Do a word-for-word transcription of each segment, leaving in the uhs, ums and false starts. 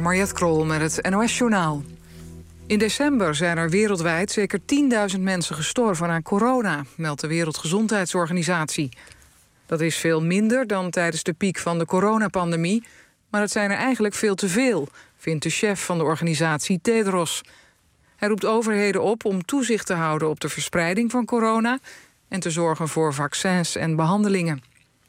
Mariette Krol met het N O S-journaal. In december zijn er wereldwijd zeker tienduizend mensen gestorven aan corona, meldt de Wereldgezondheidsorganisatie. Dat is veel minder dan tijdens de piek van de coronapandemie, maar het zijn er eigenlijk veel te veel, vindt de chef van de organisatie Tedros. Hij roept overheden op om toezicht te houden op de verspreiding van corona en te zorgen voor vaccins en behandelingen.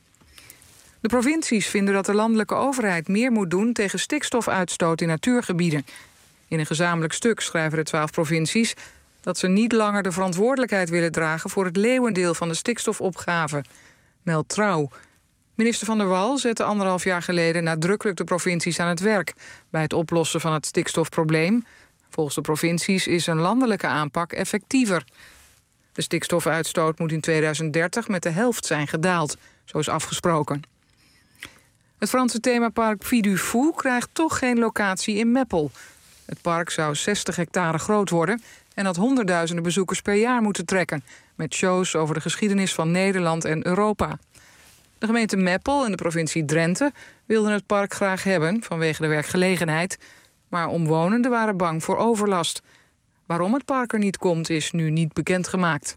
De provincies vinden dat de landelijke overheid meer moet doen tegen stikstofuitstoot in natuurgebieden. In een gezamenlijk stuk schrijven de twaalf provincies dat ze niet langer de verantwoordelijkheid willen dragen voor het leeuwendeel van de stikstofopgave, meldt Trouw. Minister Van der Wal zette anderhalf jaar geleden nadrukkelijk de provincies aan het werk bij het oplossen van het stikstofprobleem. Volgens de provincies is een landelijke aanpak effectiever. De stikstofuitstoot moet in tweeduizend dertig met de helft zijn gedaald, zo is afgesproken. Het Franse themapark Puy du Fou krijgt toch geen locatie in Meppel. Het park zou zestig hectare groot worden en had honderdduizenden bezoekers per jaar moeten trekken, met shows over de geschiedenis van Nederland en Europa. De gemeente Meppel en de provincie Drenthe wilden het park graag hebben vanwege de werkgelegenheid, maar omwonenden waren bang voor overlast. Waarom het park er niet komt is nu niet bekendgemaakt.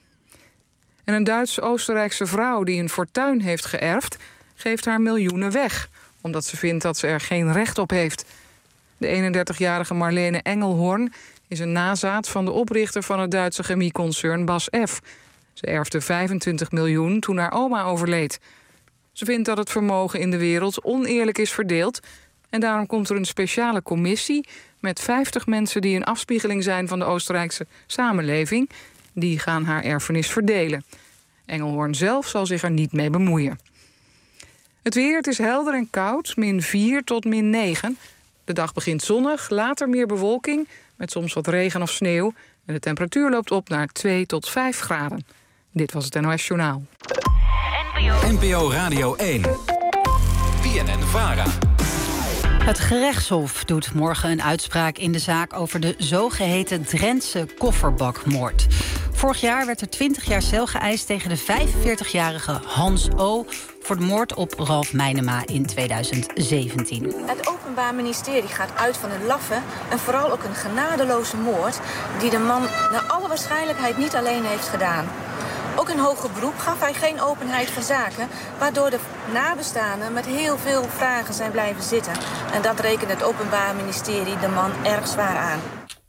En een Duits-Oostenrijkse vrouw die een fortuin heeft geërfd, geeft haar miljoenen weg, omdat ze vindt dat ze er geen recht op heeft. De eenendertigjarige Marlene Engelhorn is een nazaat van de oprichter van het Duitse chemieconcern B A S F. Ze erfde vijfentwintig miljoen toen haar oma overleed. Ze vindt dat het vermogen in de wereld oneerlijk is verdeeld en daarom komt er een speciale commissie met vijftig mensen die een afspiegeling zijn van de Oostenrijkse samenleving. Die gaan haar erfenis verdelen. Engelhorn zelf zal zich er niet mee bemoeien. Het weer, het is helder en koud, min vier tot min negen. De dag begint zonnig, later meer bewolking met soms wat regen of sneeuw. En de temperatuur loopt op naar twee tot vijf graden. Dit was het N O S-journaal. N P O Radio één. B N N-Vara. Het gerechtshof doet morgen een uitspraak in de zaak over de zogeheten Drentse kofferbakmoord. Vorig jaar werd er twintig jaar cel geëist tegen de vijfenveertigjarige Hans O. voor de moord op Ralf Meinema in tweeduizend zeventien. Het Openbaar Ministerie gaat uit van een laffe en vooral ook een genadeloze moord die de man naar alle waarschijnlijkheid niet alleen heeft gedaan. Ook in hoger beroep gaf hij geen openheid van zaken, waardoor de nabestaanden met heel veel vragen zijn blijven zitten. En dat rekent het Openbaar Ministerie de man erg zwaar aan.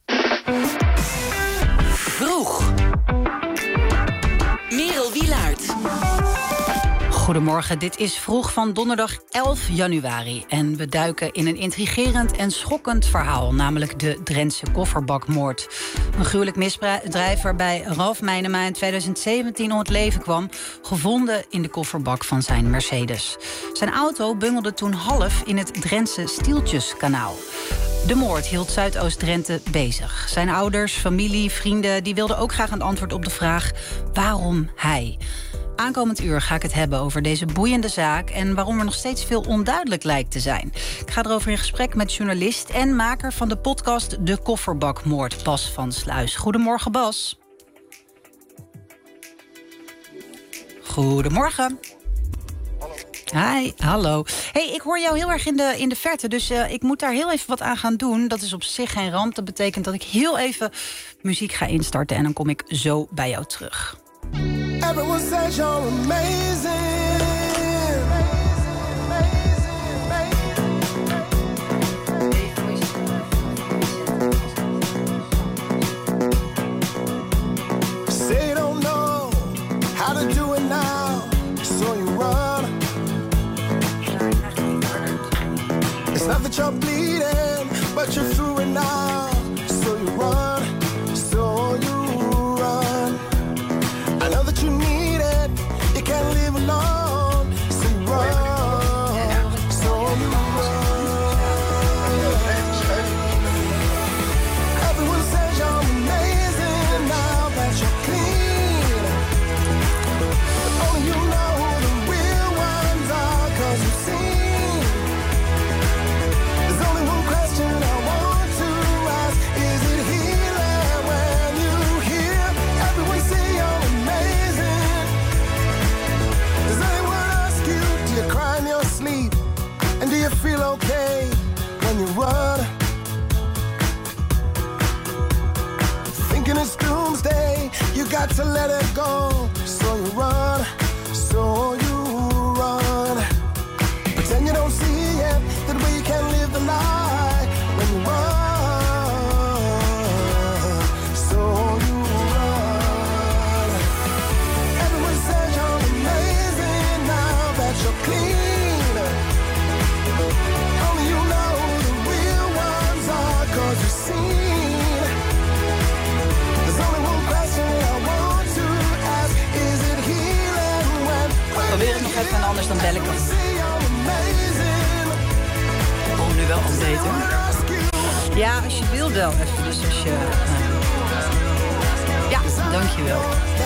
Vroeg. Merel Wielaert. Goedemorgen, dit is Vroeg van donderdag elf januari. En we duiken in een intrigerend en schokkend verhaal, namelijk de Drentse kofferbakmoord. Een gruwelijk misdrijf waarbij Ralf Meinema in tweeduizend zeventien om het leven kwam, gevonden in de kofferbak van zijn Mercedes. Zijn auto bungelde toen half in het Drentse Stieltjeskanaal. De moord hield Zuidoost-Drenthe bezig. Zijn ouders, familie, vrienden, die wilden ook graag een antwoord op de vraag: waarom hij? Aankomend uur ga ik het hebben over deze boeiende zaak en waarom er nog steeds veel onduidelijk lijkt te zijn. Ik ga erover in gesprek met journalist en maker van de podcast De Kofferbakmoord, Bas van Sluis. Goedemorgen, Bas. Goedemorgen. Hi, hallo. Hey, ik hoor jou heel erg in de, in de verte, dus uh, ik moet daar heel even wat aan gaan doen. Dat is op zich geen ramp. Dat betekent dat ik heel even muziek ga instarten en dan kom ik zo bij jou terug. Everyone says you're amazing. Say you don't know how to do it now, so you run. It's not that you're bleeding, but you're through it now, so you run, so you run. I know that you need it, you can't live alone, so you run, so you run. Everyone says you're amazing now that you're clean, but only you know who the real ones are, 'cause you've seen. There's only one question I want to got to let it go. So you run, so you run. Pretend you don't see it, that we can live the lie when you run, so you run. Everyone says you're amazing now that you're clean. Only you know the real ones are, 'cause you've seen. There's only one question I want to ask, is it healing when Probeer het nog even en anders dan bel ik hem. Oh, nu wel al beter. Ja, als je wil wel even. Dus als je... Uh... Ja, dankjewel.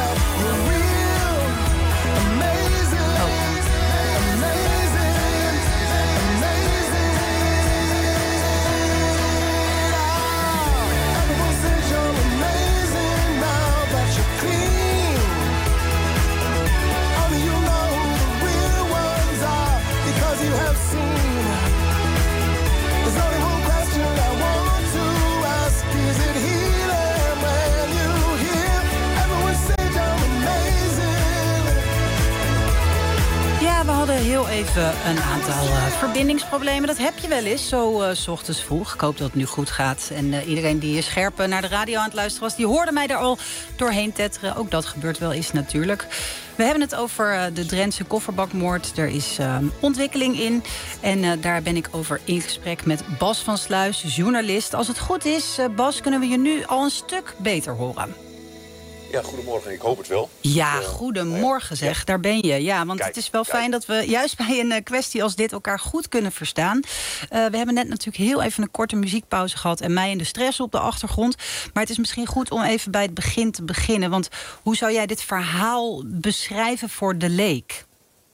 Ja, we hadden heel even een aantal uh, verbindingsproblemen. Dat heb je wel eens, zo uh, 's ochtends vroeg. Ik hoop dat het nu goed gaat. En uh, iedereen die scherp uh, naar de radio aan het luisteren was, die hoorde mij daar al doorheen tetteren. Ook dat gebeurt wel eens natuurlijk. We hebben het over uh, de Drentse kofferbakmoord. Er is uh, ontwikkeling in. En uh, daar ben ik over in gesprek met Bas van Sluis, journalist. Als het goed is, uh, Bas, kunnen we je nu al een stuk beter horen. Ja, goedemorgen. Ik hoop het wel. Ja, goedemorgen zeg. Ja. Daar ben je. Ja, want kijk, het is wel kijk. fijn dat we juist bij een uh, kwestie als dit elkaar goed kunnen verstaan. Uh, we hebben net natuurlijk heel even een korte muziekpauze gehad en mij in de stress op de achtergrond. Maar het is misschien goed om even bij het begin te beginnen. Want hoe zou jij dit verhaal beschrijven voor de leek?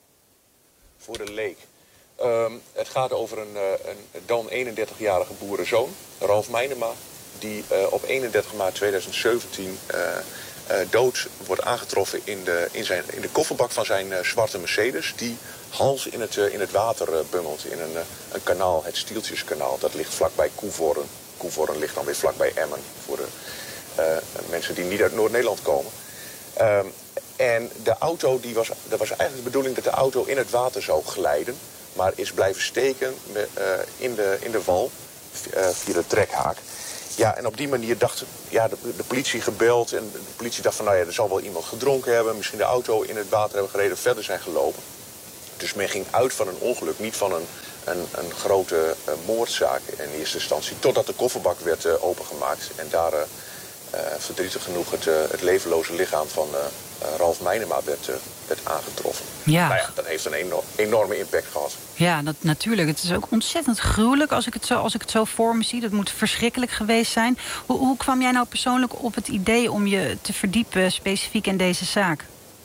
Voor de leek? Um, het gaat over een, uh, een dan eenendertigjarige boerenzoon, Ralf Meinema, die uh, op eenendertig maart tweeduizend zeventien... Uh, Uh, dood wordt aangetroffen in de, in zijn, in de kofferbak van zijn uh, zwarte Mercedes, die hals in het, uh, in het water uh, bungelt in een, uh, een kanaal, het Stieltjeskanaal. Dat ligt vlakbij Coevorden. Coevorden ligt dan weer vlakbij Emmen, voor de uh, mensen die niet uit Noord-Nederland komen. Uh, en de auto, die was, dat was eigenlijk de bedoeling dat de auto in het water zou glijden, maar is blijven steken met, uh, in, de, in de wal uh, via de trekhaak. Ja, en op die manier dacht ja, de, de politie gebeld. En de politie dacht van, nou ja, er zal wel iemand gedronken hebben. Misschien de auto in het water hebben gereden, verder zijn gelopen. Dus men ging uit van een ongeluk, niet van een, een, een grote uh, moordzaak in eerste instantie. Totdat de kofferbak werd uh, opengemaakt. En daar, uh, uh, verdrietig genoeg, het, uh, het levenloze lichaam van uh, uh, Ralf Meinema werd, uh, werd aangetroffen. Ja. Nou ja, dat heeft een enorm, enorme impact gehad. Ja, dat, natuurlijk. Het is ook ontzettend gruwelijk als ik, het zo, als ik het zo voor me zie. Dat moet verschrikkelijk geweest zijn. Hoe, hoe kwam jij nou persoonlijk op het idee om je te verdiepen specifiek in deze zaak?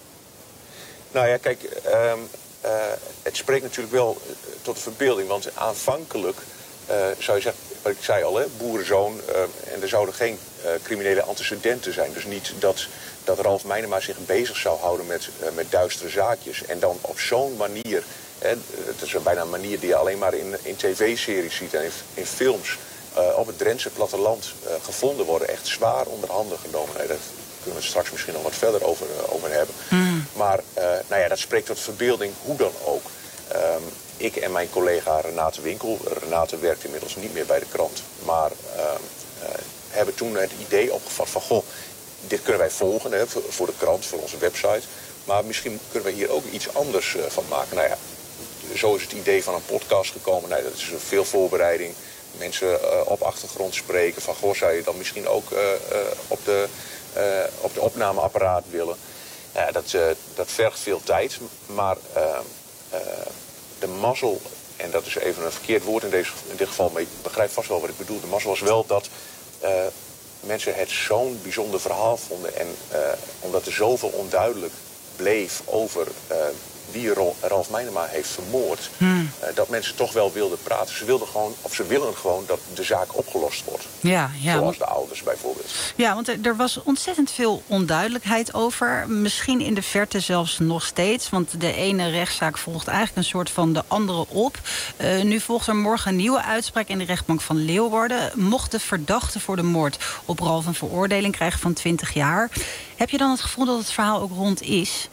Nou ja, kijk, uh, uh, het spreekt natuurlijk wel uh, tot de verbeelding. Want aanvankelijk uh, zou je zeggen, wat ik zei al, hè, boerenzoon. Uh, en er zouden geen uh, criminele antecedenten zijn. Dus niet dat, dat Ralf Meinema zich bezig zou houden met, uh, met duistere zaakjes. En dan op zo'n manier... Hè, het is bijna een manier die je alleen maar in, in tv-series ziet en in, in films. Uh, op het Drentse platteland uh, gevonden worden. Echt zwaar onder handen genomen. Nee, daar kunnen we het straks misschien nog wat verder over, uh, over hebben. Mm. Maar uh, nou ja, dat spreekt tot verbeelding, hoe dan ook. Um, ik en mijn collega Renate Winkel. Renate werkt inmiddels niet meer bij de krant. Maar uh, uh, hebben toen het idee opgevat van... goh, dit kunnen wij volgen, hè, voor, voor de krant, voor onze website. Maar misschien kunnen we hier ook iets anders uh, van maken. Nou ja, zo is het idee van een podcast gekomen. Nou, dat is veel voorbereiding. Mensen uh, op achtergrond spreken. Van, goh, zou je dan misschien ook uh, uh, op, de, uh, op de opnameapparaat willen? Ja, dat, uh, dat vergt veel tijd. Maar uh, uh, de mazzel, en dat is even een verkeerd woord in, deze, in dit geval... maar je begrijpt vast wel wat ik bedoel. De mazzel was wel dat uh, mensen het zo'n bijzonder verhaal vonden. En uh, omdat er zoveel onduidelijk bleef over uh, wie Ralf Meinema heeft vermoord... Hmm. Uh, dat mensen toch wel wilden praten. Ze wilden gewoon, of ze willen gewoon dat de zaak opgelost wordt. Ja, ja. Zoals de ouders bijvoorbeeld. Ja, want er, er was ontzettend veel onduidelijkheid over. Misschien in de verte zelfs nog steeds. Want de ene rechtszaak volgt eigenlijk een soort van de andere op. Uh, nu volgt er morgen een nieuwe uitspraak in de rechtbank van Leeuwarden. Mocht de verdachte voor de moord op Ralf een veroordeling krijgen van twintig jaar... heb je dan het gevoel dat het verhaal ook rond is?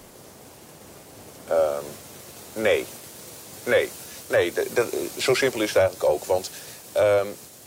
Uh, nee. Nee. Nee, de, de, zo simpel is het eigenlijk ook. Want uh,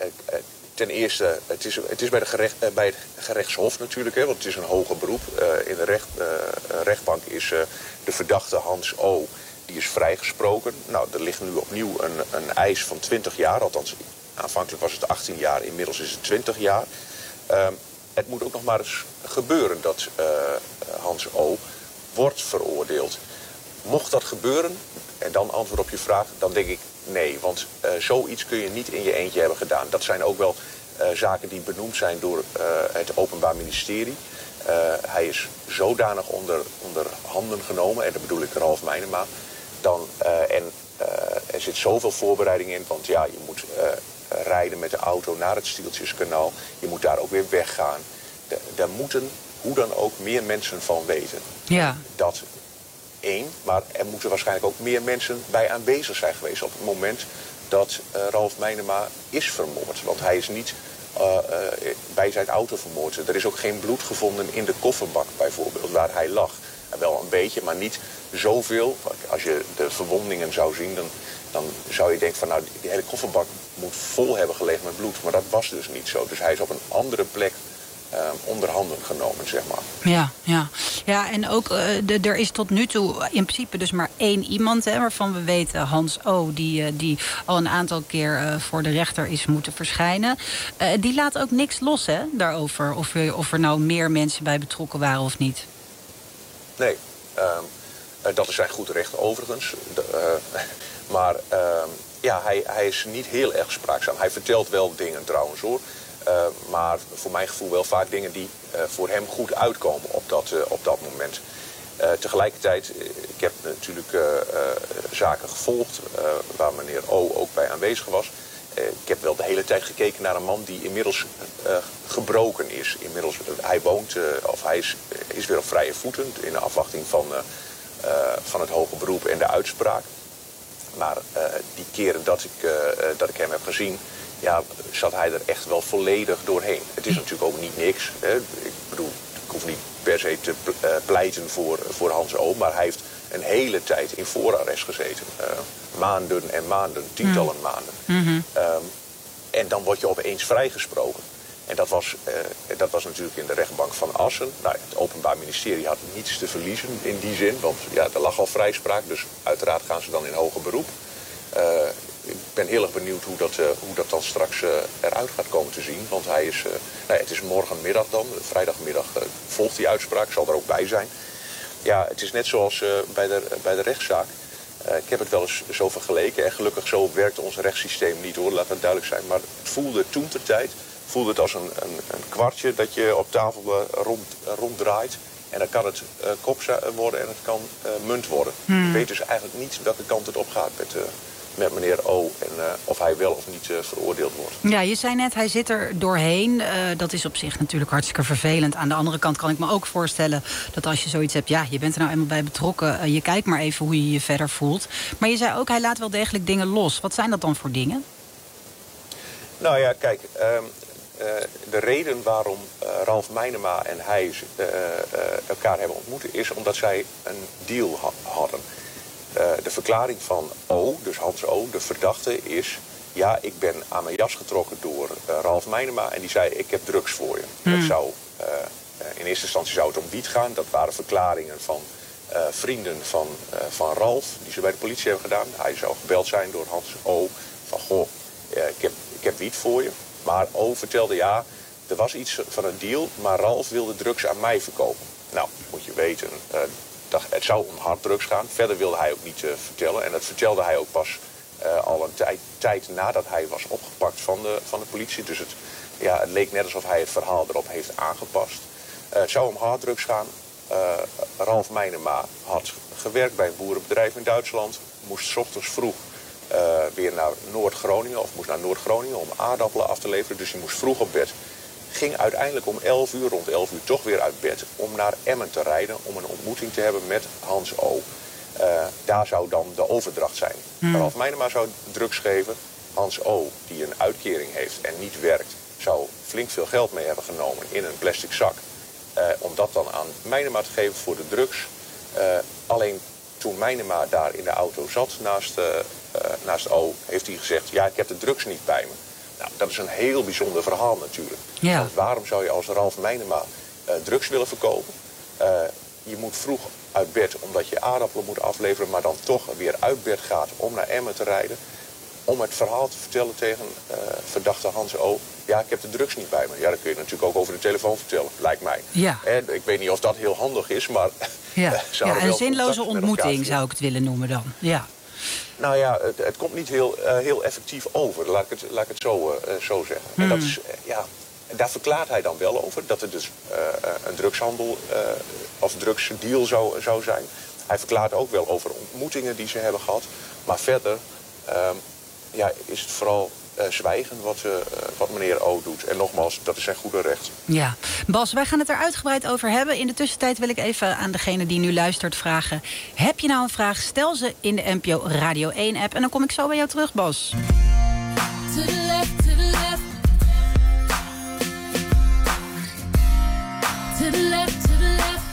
ten eerste, het is, het is bij, de gerecht, uh, bij het gerechtshof natuurlijk, hè, want het is een hoger beroep. Uh, in de recht, uh, rechtbank is uh, de verdachte Hans O. die is vrijgesproken. Nou, er ligt nu opnieuw een, een eis van twintig jaar. Althans, aanvankelijk was het achttien jaar, inmiddels is het twintig jaar. Uh, het moet ook nog maar eens gebeuren dat uh, Hans O. wordt veroordeeld. Mocht dat gebeuren, en dan antwoord op je vraag, dan denk ik nee. Want uh, zoiets kun je niet in je eentje hebben gedaan. Dat zijn ook wel uh, zaken die benoemd zijn door uh, het Openbaar Ministerie. Uh, hij is zodanig onder, onder handen genomen, en dat bedoel ik Ralf Meinema. Dan, uh, en uh, er zit zoveel voorbereiding in, want ja, je moet uh, rijden met de auto naar het Stieltjeskanaal. Je moet daar ook weer weggaan. De, daar moeten, hoe dan ook, meer mensen van weten. Ja. Dat één, maar er moeten waarschijnlijk ook meer mensen bij aanwezig zijn geweest op het moment dat uh, Ralf Meinema is vermoord. Want hij is niet uh, uh, bij zijn auto vermoord. Er is ook geen bloed gevonden in de kofferbak bijvoorbeeld, waar hij lag. Uh, wel een beetje, maar niet zoveel. Als je de verwondingen zou zien, dan, dan zou je denken van nou, die hele kofferbak moet vol hebben gelegen met bloed. Maar dat was dus niet zo. Dus hij is op een andere plek Uh, onder handen genomen, zeg maar. Ja, ja. ja en ook, uh, de, er is tot nu toe in principe dus maar één iemand, hè, waarvan we weten, Hans O., die, uh, die al een aantal keer uh, voor de rechter is moeten verschijnen. Uh, die laat ook niks los, hè, daarover, of, uh, of er nou meer mensen bij betrokken waren of niet. Nee, uh, uh, dat is zijn goed recht overigens. De, uh, maar uh, ja, hij, hij is niet heel erg spraakzaam. Hij vertelt wel dingen trouwens, hoor. Uh, maar voor mijn gevoel wel vaak dingen die uh, voor hem goed uitkomen op dat, uh, op dat moment. Uh, tegelijkertijd, uh, ik heb natuurlijk uh, uh, zaken gevolgd uh, waar meneer O. ook bij aanwezig was. Uh, ik heb wel de hele tijd gekeken naar een man die inmiddels uh, gebroken is. Inmiddels, uh, hij woont, uh, of hij is, uh, is weer op vrije voeten in de afwachting van, uh, uh, van het hoge beroep en de uitspraak. Maar uh, die keren dat ik, uh, dat ik hem heb gezien, ja, zat hij er echt wel volledig doorheen. Het is natuurlijk ook niet niks. Hè. Ik bedoel, ik hoef niet per se te pleiten voor, voor Hans O., maar hij heeft een hele tijd in voorarrest gezeten. Uh, maanden en maanden, tientallen mm. maanden. Mm-hmm. Um, en dan word je opeens vrijgesproken. En dat was, uh, dat was natuurlijk in de rechtbank van Assen. Nou, het Openbaar Ministerie had niets te verliezen in die zin, want ja, er lag al vrijspraak, dus uiteraard gaan ze dan in hoger beroep. Uh, ik ben heel erg benieuwd hoe dat, uh, hoe dat dan straks uh, eruit gaat komen te zien. Want hij is, uh, nou ja, het is morgenmiddag dan, vrijdagmiddag uh, volgt die uitspraak, zal er ook bij zijn. Ja, het is net zoals uh, bij, de, bij de rechtszaak. Uh, ik heb het wel eens zo vergeleken en gelukkig zo werkt ons rechtssysteem niet, hoor, laat dat duidelijk zijn. Maar het voelde toen ter tijd, voelde het als een, een, een kwartje dat je op tafel uh, rond, uh, ronddraait. En dan kan het uh, kop worden en het kan uh, munt worden. Hmm. Je weet dus eigenlijk niet welke kant het op gaat met, uh, met meneer O. En uh, of hij wel of niet uh, veroordeeld wordt. Ja, je zei net, hij zit er doorheen. Uh, dat is op zich natuurlijk hartstikke vervelend. Aan de andere kant kan ik me ook voorstellen dat als je zoiets hebt, ja, je bent er nou eenmaal bij betrokken. Uh, je kijkt maar even hoe je je verder voelt. Maar je zei ook, hij laat wel degelijk dingen los. Wat zijn dat dan voor dingen? Nou ja, kijk, um, uh, de reden waarom uh, Ralf Meinema en hij uh, uh, elkaar hebben ontmoet is omdat zij een deal ha- hadden. Uh, de verklaring van O, dus Hans O, de verdachte, is... ja, ik ben aan mijn jas getrokken door uh, Ralf Meinema en die zei, ik heb drugs voor je. Hmm. Dat zou, uh, in eerste instantie zou het om wiet gaan. Dat waren verklaringen van uh, vrienden van, uh, van Ralf, die ze bij de politie hebben gedaan. Hij zou gebeld zijn door Hans O, van goh, uh, ik, heb, ik heb wiet voor je. Maar O vertelde, ja, er was iets van een deal, maar Ralf wilde drugs aan mij verkopen. Nou, moet je weten... Uh, het zou om harddrugs gaan. Verder wilde hij ook niet uh, vertellen. En dat vertelde hij ook pas uh, al een tijd, tijd nadat hij was opgepakt van de, van de politie. Dus het, ja, het leek net alsof hij het verhaal erop heeft aangepast. Uh, het zou om harddrugs gaan. Uh, Ralf Meinema had gewerkt bij een boerenbedrijf in Duitsland. Moest 's ochtends vroeg uh, weer naar Noord-Groningen, of moest naar Noord-Groningen om aardappelen af te leveren. Dus hij moest vroeg op bed. Ging uiteindelijk om elf uur, rond elf uur, toch weer uit bed om naar Emmen te rijden, om een ontmoeting te hebben met Hans O. Uh, daar zou dan de overdracht zijn. Hmm. Ralf Meinema zou drugs geven. Hans O, die een uitkering heeft en niet werkt, zou flink veel geld mee hebben genomen in een plastic zak. Uh, om dat dan aan Meinema te geven voor de drugs. Uh, alleen toen Meinema daar in de auto zat naast, uh, uh, naast O, heeft hij gezegd, ja, ik heb de drugs niet bij me. Nou, dat is een heel bijzonder verhaal natuurlijk. Ja. Want waarom zou je als Ralf Meinema uh, drugs willen verkopen? Uh, je moet vroeg uit bed omdat je aardappelen moet afleveren, maar dan toch weer uit bed gaat om naar Emmen te rijden. Om het verhaal te vertellen tegen uh, verdachte Hans O. Ja, ik heb de drugs niet bij me. Ja, dat kun je natuurlijk ook over de telefoon vertellen, lijkt mij. Ja. En ik weet niet of dat heel handig is, maar... Ja, ja een zinloze ontmoeting zou ik het willen noemen dan. Ja. Nou ja, het, het komt niet heel, uh, heel effectief over, laat ik het, laat ik het zo, uh, zo zeggen. Hmm. En dat is, uh, ja, daar verklaart hij dan wel over, dat het dus uh, een drugshandel uh, of drugsdeal zou, zou zijn. Hij verklaart ook wel over ontmoetingen die ze hebben gehad. Maar verder uh, ja, is het vooral uh, zwijgen wat, uh, wat meneer O doet. En nogmaals, dat is zijn goede recht. Ja, Bas, wij gaan het er uitgebreid over hebben. In de tussentijd wil ik even aan degene die nu luistert vragen. Heb je nou een vraag? Stel ze in de N P O Radio één app. En dan kom ik zo bij jou terug, Bas. To the left, to the left. To the left, to the left.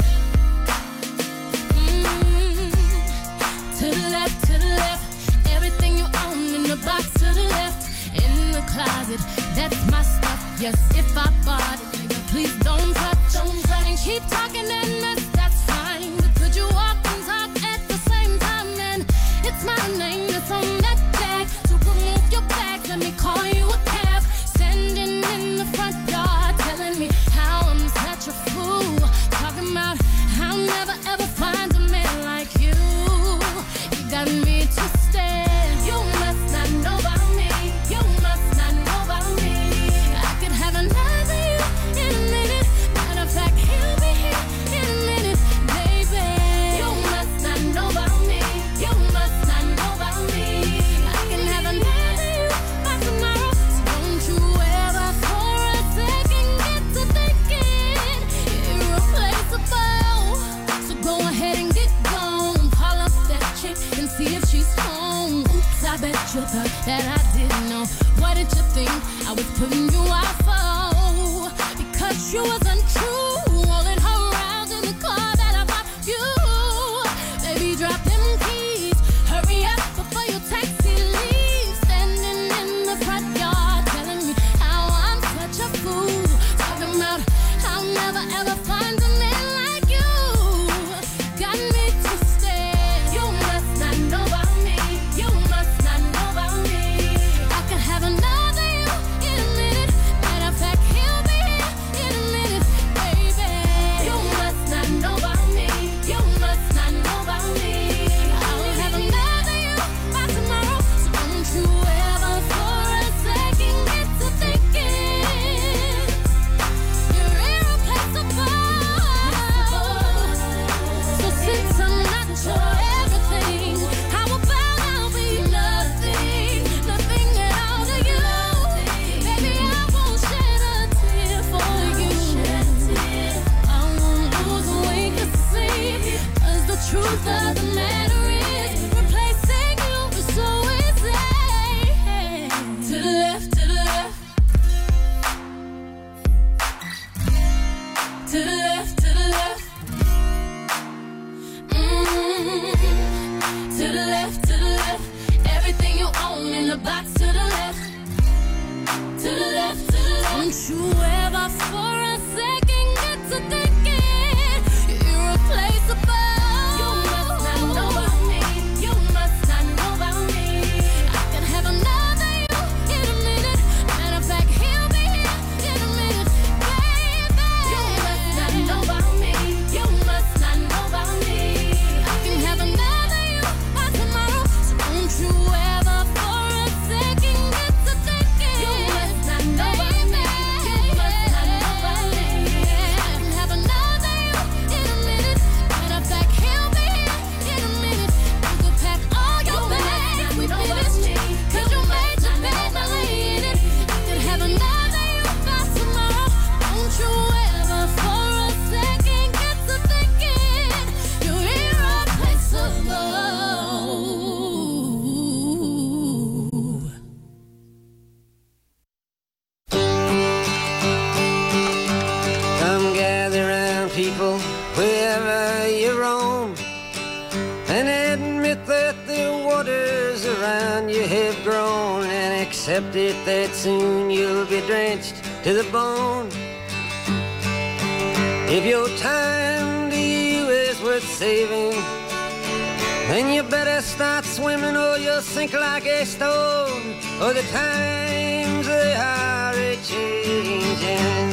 Mm-hmm. To the left, to the left. Everything you own in the box to the left. In the closet, that's my stuff. Yes, if I bought it, nigga, please don't touch. Don't touch. And keep talking and mess, that's fine. But could you walk and talk at the same time? And it's my name that's on that tag. So remove your bag, let me call you a cab. Standing in the front yard, telling me how I'm such a fool. Talking about I'll never ever find a man like you. You got me twisted. You must not know about me. You must not know about me. I could have another you in a minute. Matter of fact, he'll be here in a minute, baby. You must not know about me. You must not know about me. I can have another you by tomorrow. So don't you ever for a second get to thinking you're irreplaceable. So go ahead and get gone. Call up that chick and see if she's home. Oops, I bet you thought that I didn't know. What did you think I was putting you out for? Because you was untrue. Rolling her around in the car that I bought you. Baby, drop them keys. Hurry up before your taxi leaves. Standing in the front yard telling me how I'm such a fool. Talking about I'll never ever find a man like you. Got me twisted. You must not know about me. You must not know about me. I could have another you in a minute. Matter of fact, he'll be here in a minute, baby. You must not know about me. You must not know about me. I'll have another you by tomorrow. So don't you ever for a second get to thinking you're irreplaceable. So since I'm not your everything, how about I'll be nothing, nothing at all to you? Baby, I won't shed a tear for you. I won't lose a wink of sleep, 'cause the truth of the matter is replacing you is so easy. To the left, to the left. To the left, to the left. Mm-hmm. To the left, to the left. Everything you own in the box to the left. To the left, to the left. Don't you ever for a second get to thinking you're irreplaceable. You must not know about me. You must not know about me. I can have another you in a minute. Matter of fact, he'll be here in a minute, baby. You must not know about me. You must not know about me. I can have another you by tomorrow. So don't you ever for a second get to thinking you must not know about me. You accept it that soon you'll be drenched to the bone. If your time to you is worth saving, then you better start swimming or you'll sink like a stone. For the times they are a-changing.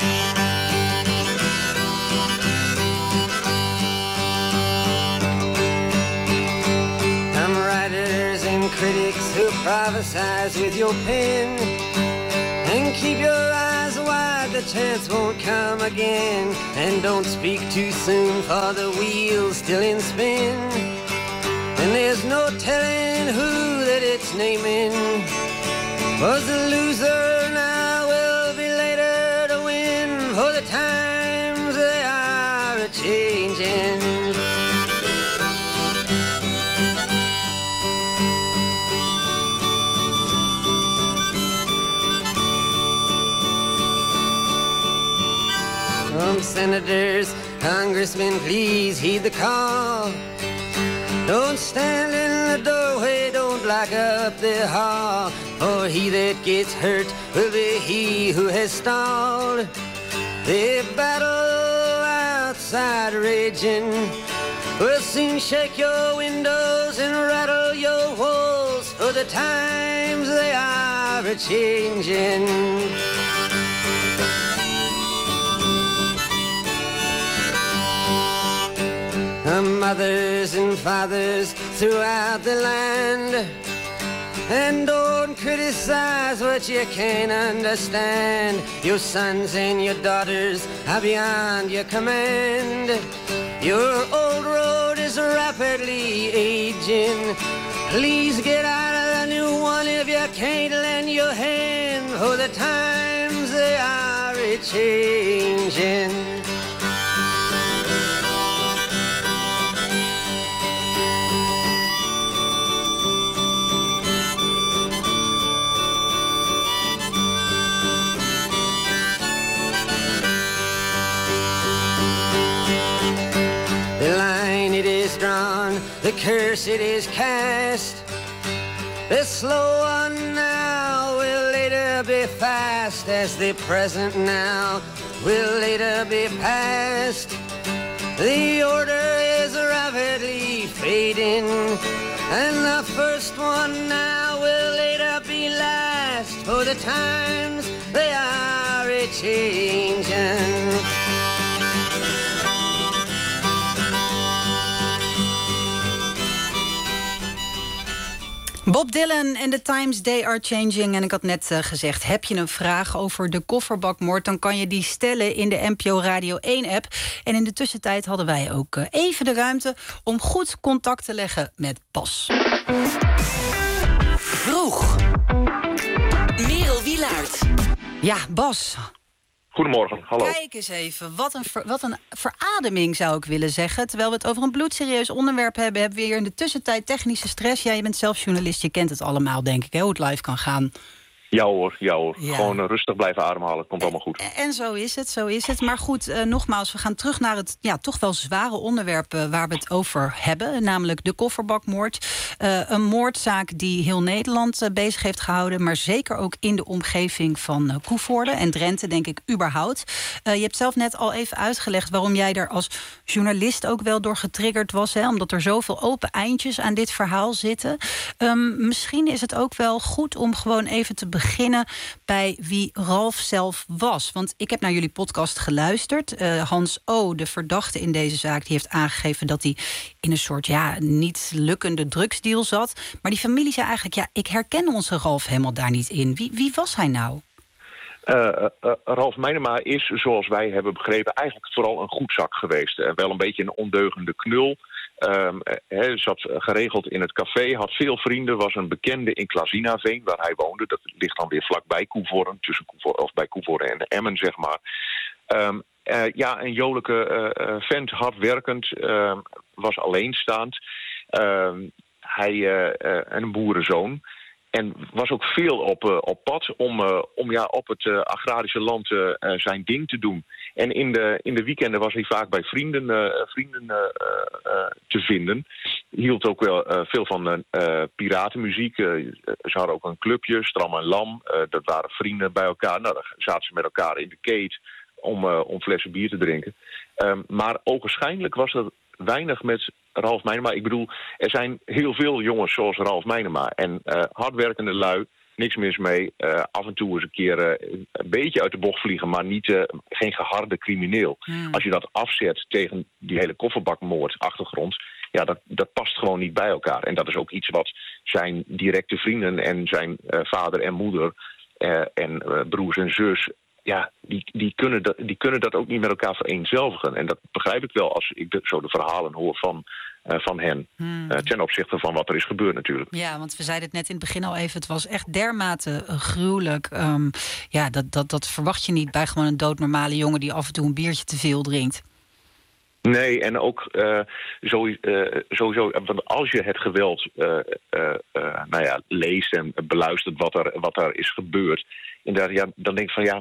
Some writers and critics who prophesize with your pen, and keep your eyes wide, the chance won't come again. And don't speak too soon, for the wheel's still in spin. And there's no telling who that it's naming. Was the loser now will be later to win. For the times they are a-changing. Some senators, congressmen, please heed the call. Don't stand in the doorway, don't block up the hall. For he that gets hurt will be he who has stalled. The battle outside raging will soon shake your windows and rattle your walls. For the times they are a-changing. Mothers and fathers throughout the land, and don't criticize what you can't understand. Your sons and your daughters are beyond your command. Your old road is rapidly aging. Please get out of the new one if you can't lend your hand. For the times they are a-changing. Drawn, the curse it is cast. The slow one now will later be fast, as the present now will later be past. The order is rapidly fading, and the first one now will later be last. For the times they are a-changing. Bob Dylan en The Times They Are Changing. En ik had net uh, gezegd, heb je een vraag over de kofferbakmoord, dan kan je die stellen in de N P O Radio één app. En in de tussentijd hadden wij ook uh, even de ruimte om goed contact te leggen met Bas. Vroeg. Merel Wielaert. Ja, Bas. Goedemorgen, hallo. Kijk eens even, wat een, ver, wat een verademing zou ik willen zeggen. Terwijl we het over een bloedserieus onderwerp hebben, hebben we hier in de tussentijd technische stress. Ja, je bent zelf journalist, je kent het allemaal, denk ik, hè, hoe het live kan gaan. Ja hoor, ja hoor. Ja. Gewoon uh, rustig blijven ademhalen, het komt allemaal goed. En, en zo is het, zo is het. Maar goed, uh, nogmaals, we gaan terug naar het ja, toch wel zware onderwerp uh, waar we het over hebben. Namelijk de kofferbakmoord. Uh, een moordzaak die heel Nederland uh, bezig heeft gehouden, maar zeker ook in de omgeving van uh, Koevoorde en Drenthe, denk ik, überhaupt. Uh, je hebt zelf net al even uitgelegd waarom jij er als journalist ook wel door getriggerd was, hè, omdat er zoveel open eindjes aan dit verhaal zitten. Um, misschien is het ook wel goed om gewoon even te beginnen bij wie Ralf zelf was. Want ik heb naar jullie podcast geluisterd. Uh, Hans O., de verdachte in deze zaak, die heeft aangegeven dat hij in een soort ja, niet lukkende drugsdeal zat. Maar die familie zei eigenlijk, ja, ik herken onze Ralf helemaal daar niet in. Wie, wie was hij nou? Uh, uh, Ralf Meinema is, zoals wij hebben begrepen, eigenlijk vooral een goedzak geweest. Uh, wel een beetje een ondeugende knul. Um, hij zat geregeld in het café, had veel vrienden, was een bekende in Klazinaveen, waar hij woonde. Dat ligt dan weer vlakbij Koevoorde, tussen Koevoorde, of bij Koevoorde en Emmen, zeg maar. Um, uh, ja, een jolijke uh, vent, hardwerkend, uh, was alleenstaand. Uh, hij uh, uh, een boerenzoon. en was ook veel op, uh, op pad om, uh, om ja, op het uh, agrarische land uh, uh, zijn ding te doen. En in de, in de weekenden was hij vaak bij vrienden, uh, vrienden uh, uh, te vinden. Hield ook wel uh, veel van uh, uh, piratenmuziek. Uh, ze hadden ook een clubje, Stram en Lam. Uh, dat waren vrienden bij elkaar. Nou, dan zaten ze met elkaar in de keet om, uh, om flessen bier te drinken. Um, maar ogenschijnlijk was er weinig met Ralf Meinema. Ik bedoel, er zijn heel veel jongens zoals Ralf Meinema. En uh, hardwerkende lui, niks mis mee. Uh, af en toe eens een keer uh, een beetje uit de bocht vliegen, maar niet, uh, geen geharde crimineel. Hmm. Als je dat afzet tegen die hele kofferbakmoord achtergrond, ja, dat, dat past gewoon niet bij elkaar. En dat is ook iets wat zijn directe vrienden en zijn uh, vader en moeder uh, en uh, broers en zus, ja, die, die, kunnen dat, die kunnen dat ook niet met elkaar vereenzelvigen. En dat begrijp ik wel als ik de, zo de verhalen hoor van, uh, van hen. Hmm. Uh, ten opzichte van wat er is gebeurd natuurlijk. Ja, want we zeiden het net in het begin al even, het was echt dermate uh, gruwelijk. Um, ja, dat, dat, dat verwacht je niet bij gewoon een doodnormale jongen die af en toe een biertje te veel drinkt. Nee, en ook uh, sowieso, uh, sowieso, want als je het geweld uh, uh, uh, nou ja, leest en beluistert wat er, wat er is gebeurd, inderdaad, ja, dan denk ik van ja,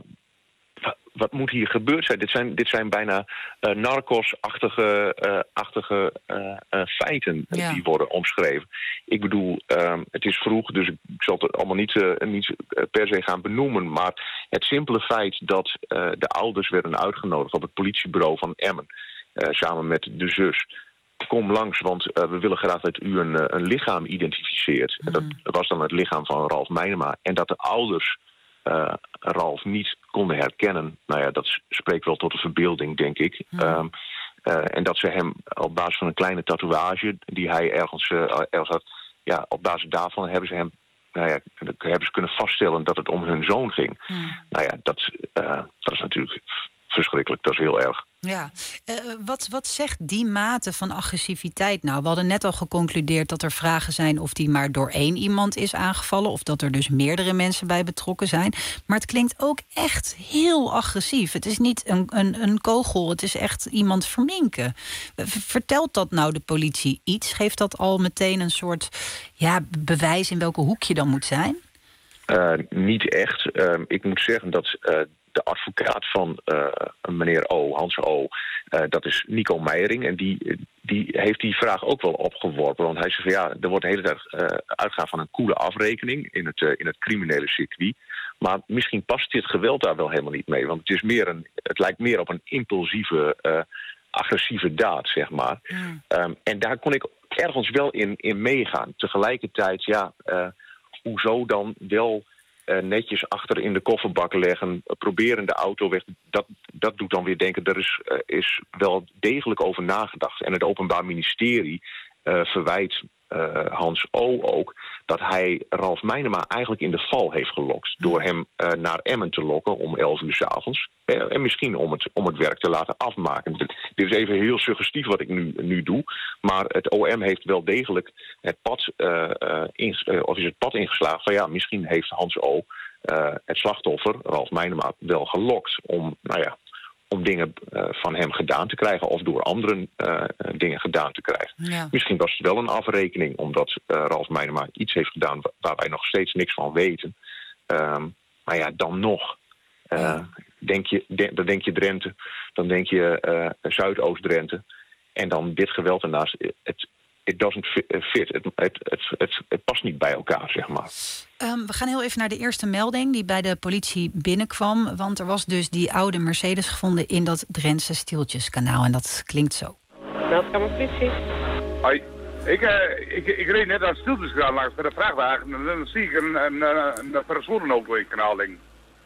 wat moet hier gebeurd zijn? Dit zijn, dit zijn bijna uh, narcos-achtige uh, achtige, uh, uh, feiten ja. die worden omschreven. Ik bedoel, uh, het is vroeg, dus ik zal het allemaal niet, uh, niet per se gaan benoemen, maar het simpele feit dat uh, de ouders werden uitgenodigd op het politiebureau van Emmen, uh, samen met de zus. Kom langs, want uh, we willen graag dat u een, een lichaam identificeert. Mm. Dat, dat was dan het lichaam van Ralf Meinema. En dat de ouders Uh, Ralf niet konden herkennen, nou ja, dat spreekt wel tot de verbeelding, denk ik. Ja. Um, uh, en dat ze hem op basis van een kleine tatoeage die hij ergens, uh, ergens had, ja, op basis daarvan hebben ze hem, nou ja, hebben ze kunnen vaststellen dat het om hun zoon ging. Ja. Nou ja, dat, uh, dat is natuurlijk verschrikkelijk, dat is heel erg. Ja, uh, wat, wat zegt die mate van agressiviteit nou? We hadden net al geconcludeerd dat er vragen zijn of die maar door één iemand is aangevallen, of dat er dus meerdere mensen bij betrokken zijn. Maar het klinkt ook echt heel agressief. Het is niet een, een, een kogel, het is echt iemand verminken. Vertelt dat nou de politie iets? Geeft dat al meteen een soort ja, bewijs in welke hoek je dan moet zijn? Uh, niet echt. Uh, ik moet zeggen dat Uh, de advocaat van uh, meneer O, Hans O, uh, dat is Nico Meijering. En die, die heeft die vraag ook wel opgeworpen. Want hij zei van ja, er wordt de hele tijd uh, uitgaan van een koele afrekening in het, uh, in het criminele circuit. Maar misschien past dit geweld daar wel helemaal niet mee. Want het, is meer een, het lijkt meer op een impulsieve, uh, agressieve daad, zeg maar. Mm. Um, en daar kon ik ergens wel in, in meegaan. Tegelijkertijd, ja, uh, hoezo dan wel Uh, netjes achter in de kofferbak leggen, uh, proberen de auto weg. Dat, dat doet dan weer denken, er is, uh, is wel degelijk over nagedacht. En het Openbaar Ministerie uh, verwijt uh, Hans O. ook dat hij Ralf Meinema eigenlijk in de val heeft gelokt. Door hem uh, naar Emmen te lokken om elf uur 's avonds. Uh, en misschien om het, om het werk te laten afmaken. Dit, dit is even heel suggestief wat ik nu, nu doe. Maar het O M heeft wel degelijk het pad, uh, uh, in, uh, of is het pad ingeslagen van ja, misschien heeft Hans O. Uh, het slachtoffer, Ralf Meinema, wel gelokt om, nou ja, om dingen uh, van hem gedaan te krijgen of door anderen uh, dingen gedaan te krijgen. Ja. Misschien was het wel een afrekening omdat uh, Ralf Meinema iets heeft gedaan waar wij nog steeds niks van weten. Um, maar ja, dan nog. Uh, ja. denk je, de, dan denk je Drenthe, dan denk je uh, Zuidoost-Drenthe. En dan dit geweld daarnaast. Het, it doesn't fit. Het, het, het, het, het past niet bij elkaar, zeg maar. Um, we gaan heel even naar de eerste melding die bij de politie binnenkwam. Want er was dus die oude Mercedes gevonden in dat Drentse Stieltjeskanaal. En dat klinkt zo. Meldkamer politie. Hoi. Ik, uh, ik, ik reed net aan het Stieltjeskanaal langs met een vrachtwagen. En dan zie ik een, een, een, een personenauto in het kanaal liggen.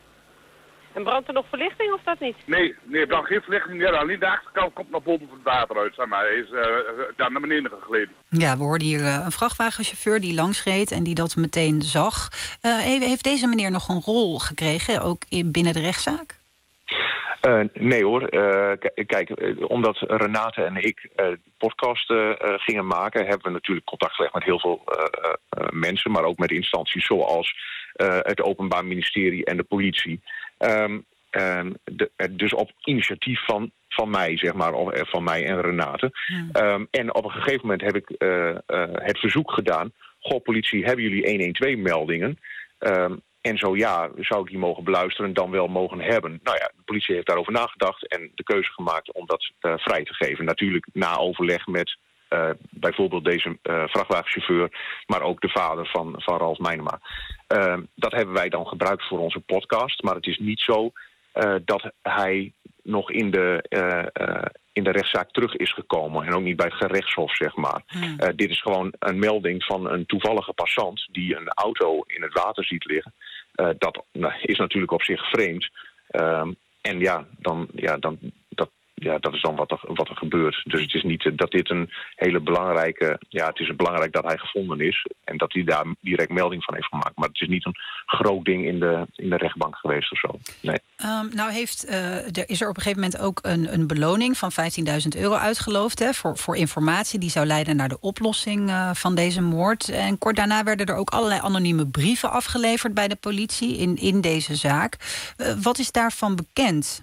En brandt er nog verlichting of dat niet? Nee, nee, er brandt geen verlichting. Ja, alleen de achterkant komt naar boven van het water uit. Zeg maar. Hij is uh, daar naar beneden gegleden. Ja, we hoorden hier uh, een vrachtwagenchauffeur die langs reed en die dat meteen zag. Uh, heeft deze meneer nog een rol gekregen, ook in, binnen de rechtszaak? Uh, nee hoor. Uh, k- kijk, uh, omdat Renate en ik uh, podcast uh, gingen maken, hebben we natuurlijk contact gelegd met heel veel uh, uh, mensen, maar ook met instanties zoals uh, het Openbaar Ministerie en de politie. Um, um, de, dus op initiatief van, van mij, zeg maar, van mij en Renate. Hmm. Um, en op een gegeven moment heb ik uh, uh, het verzoek gedaan. goh, politie, hebben jullie honderdtwaalf-meldingen? Um, en zo ja, zou ik die mogen beluisteren en dan wel mogen hebben? Nou ja, de politie heeft daarover nagedacht en de keuze gemaakt om dat uh, vrij te geven. Natuurlijk na overleg met uh, bijvoorbeeld deze uh, vrachtwagenchauffeur, maar ook de vader van, van Ralf Meinema. Uh, dat hebben wij dan gebruikt voor onze podcast, maar het is niet zo uh, dat hij nog in de, uh, uh, in de rechtszaak terug is gekomen. En ook niet bij het gerechtshof, zeg maar. Hmm. Uh, dit is gewoon een melding van een toevallige passant die een auto in het water ziet liggen. Uh, dat nou, is natuurlijk op zich vreemd. Uh, en ja, dan, ja, dan dat, ja, dat is dan wat er, wat er gebeurt. Dus het is niet uh, dat dit een hele belangrijke... Ja, het is belangrijk dat hij gevonden is en dat hij daar direct melding van heeft gemaakt. Maar het is niet een groot ding in de, in de rechtbank geweest of zo. Nee. Um, nou heeft, uh, er is er op een gegeven moment ook een, een beloning van vijftienduizend euro uitgeloofd, hè, voor, voor informatie die zou leiden naar de oplossing uh, van deze moord. En kort daarna werden er ook allerlei anonieme brieven afgeleverd bij de politie in, in deze zaak. Uh, wat is daarvan bekend?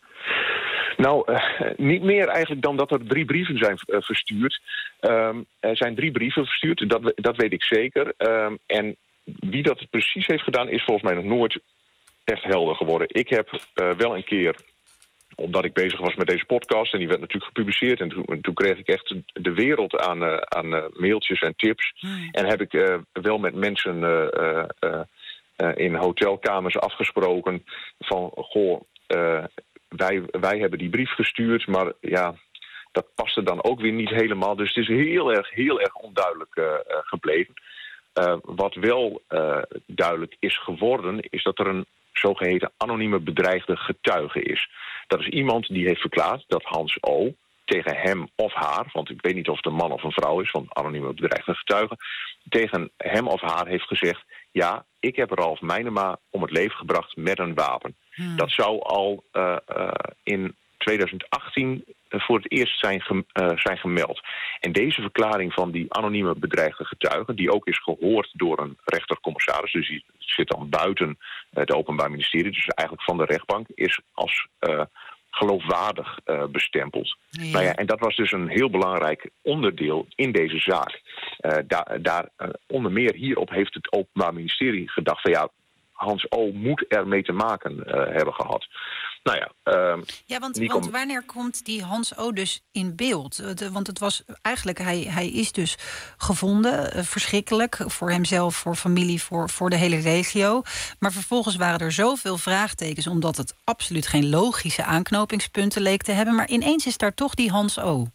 Nou, uh, niet meer eigenlijk dan dat er drie brieven zijn uh, verstuurd. Um, er zijn drie brieven verstuurd, dat, dat weet ik zeker. Um, en wie dat precies heeft gedaan is volgens mij nog nooit echt helder geworden. Ik heb uh, wel een keer, omdat ik bezig was met deze podcast en die werd natuurlijk gepubliceerd en toen, toen kreeg ik echt de wereld aan, uh, aan uh, mailtjes en tips. Hmm. En heb ik uh, wel met mensen uh, uh, uh, uh, in hotelkamers afgesproken van, goh, uh, wij, wij hebben die brief gestuurd, maar ja, dat paste dan ook weer niet helemaal. Dus het is heel erg, heel erg onduidelijk uh, uh, gebleven. Uh, wat wel uh, duidelijk is geworden, is dat er een zogeheten anonieme bedreigde getuige is. Dat is iemand die heeft verklaard dat Hans O. tegen hem of haar, want ik weet niet of het een man of een vrouw is, van anonieme bedreigde getuige, tegen hem of haar heeft gezegd, ja, ik heb Ralf Meinema om het leven gebracht met een wapen. Hmm. Dat zou al uh, uh, in tweeduizend achttien voor het eerst zijn, gem- uh, zijn gemeld. En deze verklaring van die anonieme bedreigde getuige, die ook is gehoord door een rechtercommissaris, dus die zit dan buiten het Openbaar Ministerie, dus eigenlijk van de rechtbank, is als uh, geloofwaardig uh, bestempeld. Ja. Nou ja, en dat was dus een heel belangrijk onderdeel in deze zaak. Uh, daar, daar uh, onder meer hierop heeft het Openbaar Ministerie gedacht van ja, Hans O. moet ermee te maken uh, hebben gehad. Nou ja, uh, ja want, want kom... wanneer komt die Hans O. dus in beeld? De, want het was eigenlijk, hij, hij is dus gevonden, uh, verschrikkelijk, voor hemzelf, voor familie, voor, voor de hele regio. Maar vervolgens waren er zoveel vraagtekens, omdat het absoluut geen logische aanknopingspunten leek te hebben. Maar ineens is daar toch die Hans O.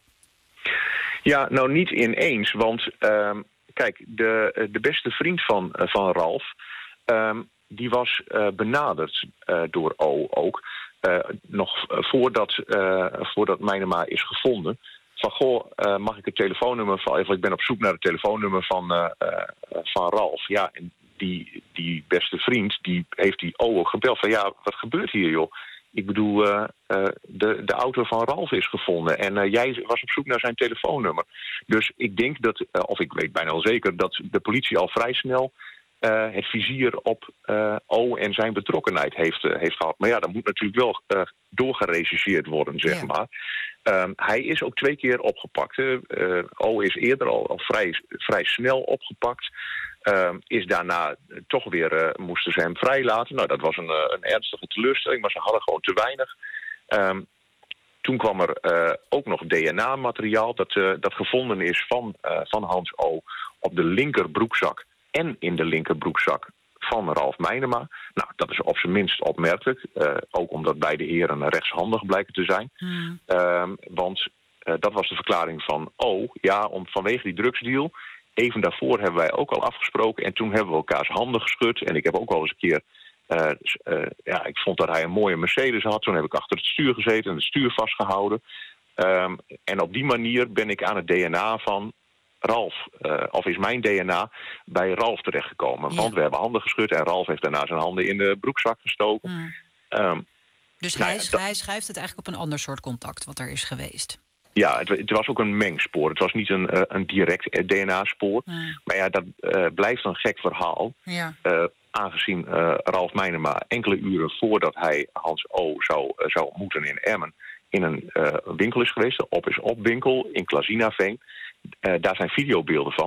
Ja, nou niet ineens, want uh, kijk, de, de beste vriend van, uh, van Ralf, uh, die was uh, benaderd uh, door O ook. Uh, nog voordat, uh, voordat Meinema is gevonden. Van, goh, uh, mag ik het telefoonnummer van... Of ik ben op zoek naar het telefoonnummer van, uh, uh, van Ralf. Ja, en die, die beste vriend, die heeft die O ook gebeld. Van, ja, wat gebeurt hier, joh? Ik bedoel, uh, uh, de, de auto van Ralf is gevonden. En uh, jij was op zoek naar zijn telefoonnummer. Dus ik denk dat, uh, of ik weet bijna wel zeker, dat de politie al vrij snel Uh, het vizier op uh, O en zijn betrokkenheid heeft, uh, heeft gehad. Maar ja, dat moet natuurlijk wel uh, doorgerechercheerd worden, zeg ja. maar. Um, hij is ook twee keer opgepakt. Uh, O is eerder al, al vrij, vrij snel opgepakt. Um, is daarna uh, toch weer, uh, moesten ze hem vrijlaten. Nou, dat was een, uh, een ernstige teleurstelling, maar ze hadden gewoon te weinig. Um, toen kwam er uh, ook nog D N A-materiaal dat, uh, dat gevonden is van, uh, van Hans O. op de linkerbroekzak en in de linkerbroekzak van Ralf Meinema. Nou, dat is op zijn minst opmerkelijk. Uh, ook omdat beide heren rechtshandig blijken te zijn. Hmm. Uh, want uh, dat was de verklaring van O. Ja, om, vanwege die drugsdeal. Even daarvoor hebben wij ook al afgesproken. En toen hebben we elkaars handen geschud. En ik heb ook wel eens een keer... Uh, uh, ja, ik vond dat hij een mooie Mercedes had. Toen heb ik achter het stuur gezeten en het stuur vastgehouden. Um, en op die manier ben ik aan het D N A van Ralf, uh, of is mijn D N A bij Ralf terechtgekomen. Ja. Want we hebben handen geschud en Ralf heeft daarna zijn handen in de broekzak gestoken. Mm. Um, dus nou, hij, dat... hij schrijft het eigenlijk op een ander soort contact wat er is geweest. Ja, het, het was ook een mengspoor. Het was niet een, uh, een direct D N A-spoor. Mm. Maar ja, dat uh, blijft een gek verhaal. Ja. Uh, aangezien uh, Ralf Meinema enkele uren voordat hij Hans O. zou, uh, zou ontmoeten in Emmen in een uh, winkel is geweest, de Op is Op winkel in Klazinaveen. Uh, daar zijn videobeelden van.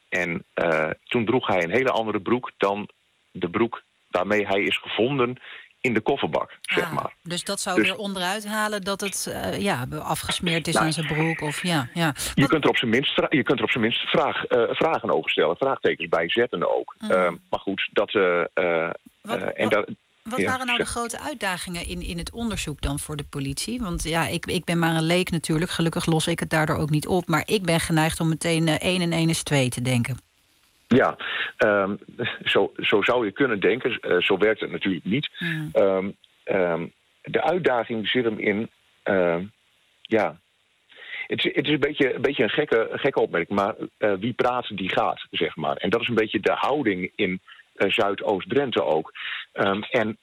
en uh, toen droeg hij een hele andere broek dan de broek waarmee hij is gevonden in de kofferbak, zeg ah, maar. Dus dat zou dus, weer onderuit halen dat het uh, ja, afgesmeerd is nou, aan zijn broek? Of, ja, ja. Je, kunt er op zijn minst, je kunt er op zijn minst vraag, uh, vragen over stellen, vraagtekens bij zetten ook. Mm. Uh, maar goed, dat... Uh, uh, wat, uh, en wat, dat wat ja, waren nou zeg. de grote uitdagingen in, in het onderzoek dan voor de politie? Want ja, ik, ik ben maar een leek natuurlijk, gelukkig los ik het daardoor ook niet op. Maar ik ben geneigd om meteen uh, één en één is twee te denken. Ja, um, zo, zo zou je kunnen denken. Uh, zo werkt het natuurlijk niet. Mm. Um, um, de uitdaging zit hem in... Uh, ja, het is, het is een, beetje, een beetje een gekke, een gekke opmerking, maar uh, wie praat, die gaat, zeg maar. En dat is een beetje de houding in uh, Zuidoost-Drenthe ook. Um, en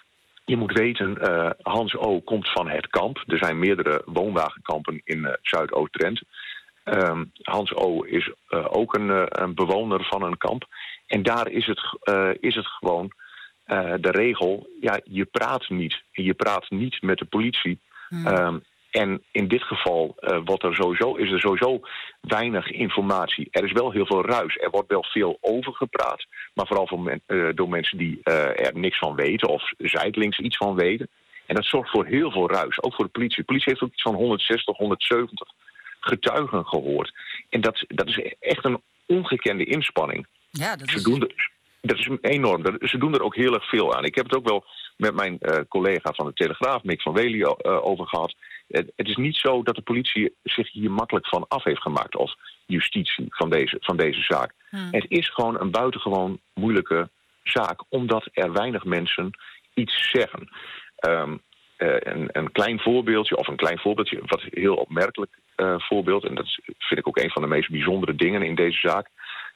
je moet weten, uh, Hans O. komt van het kamp. Er zijn meerdere woonwagenkampen in uh, Zuidoost-Drenthe. Um, Hans O. is uh, ook een, uh, een bewoner van een kamp. En daar is het, uh, is het gewoon uh, de regel, ja, je praat niet. Je praat niet met de politie. Hmm. Um, en in dit geval uh, wordt er sowieso, is er sowieso weinig informatie. Er is wel heel veel ruis. Er wordt wel veel over gepraat. Maar vooral voor men, uh, door mensen die uh, er niks van weten of zijdelings iets van weten. En dat zorgt voor heel veel ruis. Ook voor de politie. De politie heeft ook iets van honderdzestig, honderdzeventig getuigen gehoord. En dat, dat is echt een ongekende inspanning. Ja, dat is... Ze doen er, dat is enorm. Ze doen er ook heel erg veel aan. Ik heb het ook wel met mijn uh, collega van de Telegraaf, Mick van Wely, uh, over gehad. Het, het is niet zo dat de politie zich hier makkelijk van af heeft gemaakt, of justitie van deze, van deze zaak. Hmm. Het is gewoon een buitengewoon moeilijke zaak, omdat er weinig mensen iets zeggen. Um, uh, een, een klein voorbeeldje, of een klein voorbeeldje, wat heel opmerkelijk uh, voorbeeld, en dat vind ik ook een van de meest bijzondere dingen in deze zaak.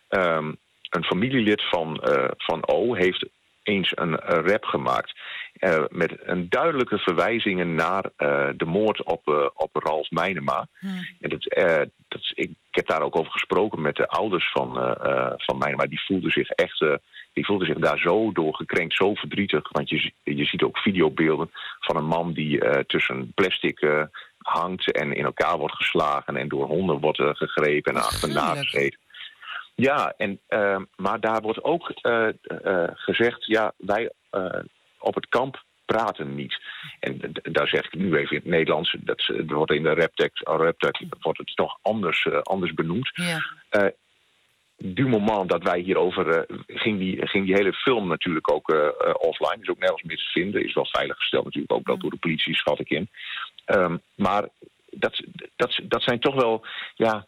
Um, een familielid van, uh, van O heeft eens een rap gemaakt uh, met een duidelijke verwijzingen naar uh, de moord op, uh, op Ralf Meinema. Hmm. En dat, uh, dat is, ik, ik heb daar ook over gesproken met de ouders van, uh, uh, van Meinema. Die voelden zich echt, uh, die voelden zich daar zo door gekrenkt, zo verdrietig. Want je, je ziet ook videobeelden van een man die uh, tussen plastic uh, hangt en in elkaar wordt geslagen en door honden wordt uh, gegrepen en achterna gezeten. Ja, en, uh, maar daar wordt ook uh, uh, gezegd, ja, wij uh, op het kamp praten niet. En d- daar zeg ik nu even in het Nederlands, dat uh, wordt in de raptekst, raptekst wordt het toch anders, uh, anders benoemd. Ja. Uh, du moment dat wij hierover, uh, ging, die, ging die hele film natuurlijk ook uh, uh, offline, is ook nergens meer te vinden, is wel veiliggesteld natuurlijk ook wel door de politie, schat ik in. Um, maar dat, dat, dat zijn toch wel, ja...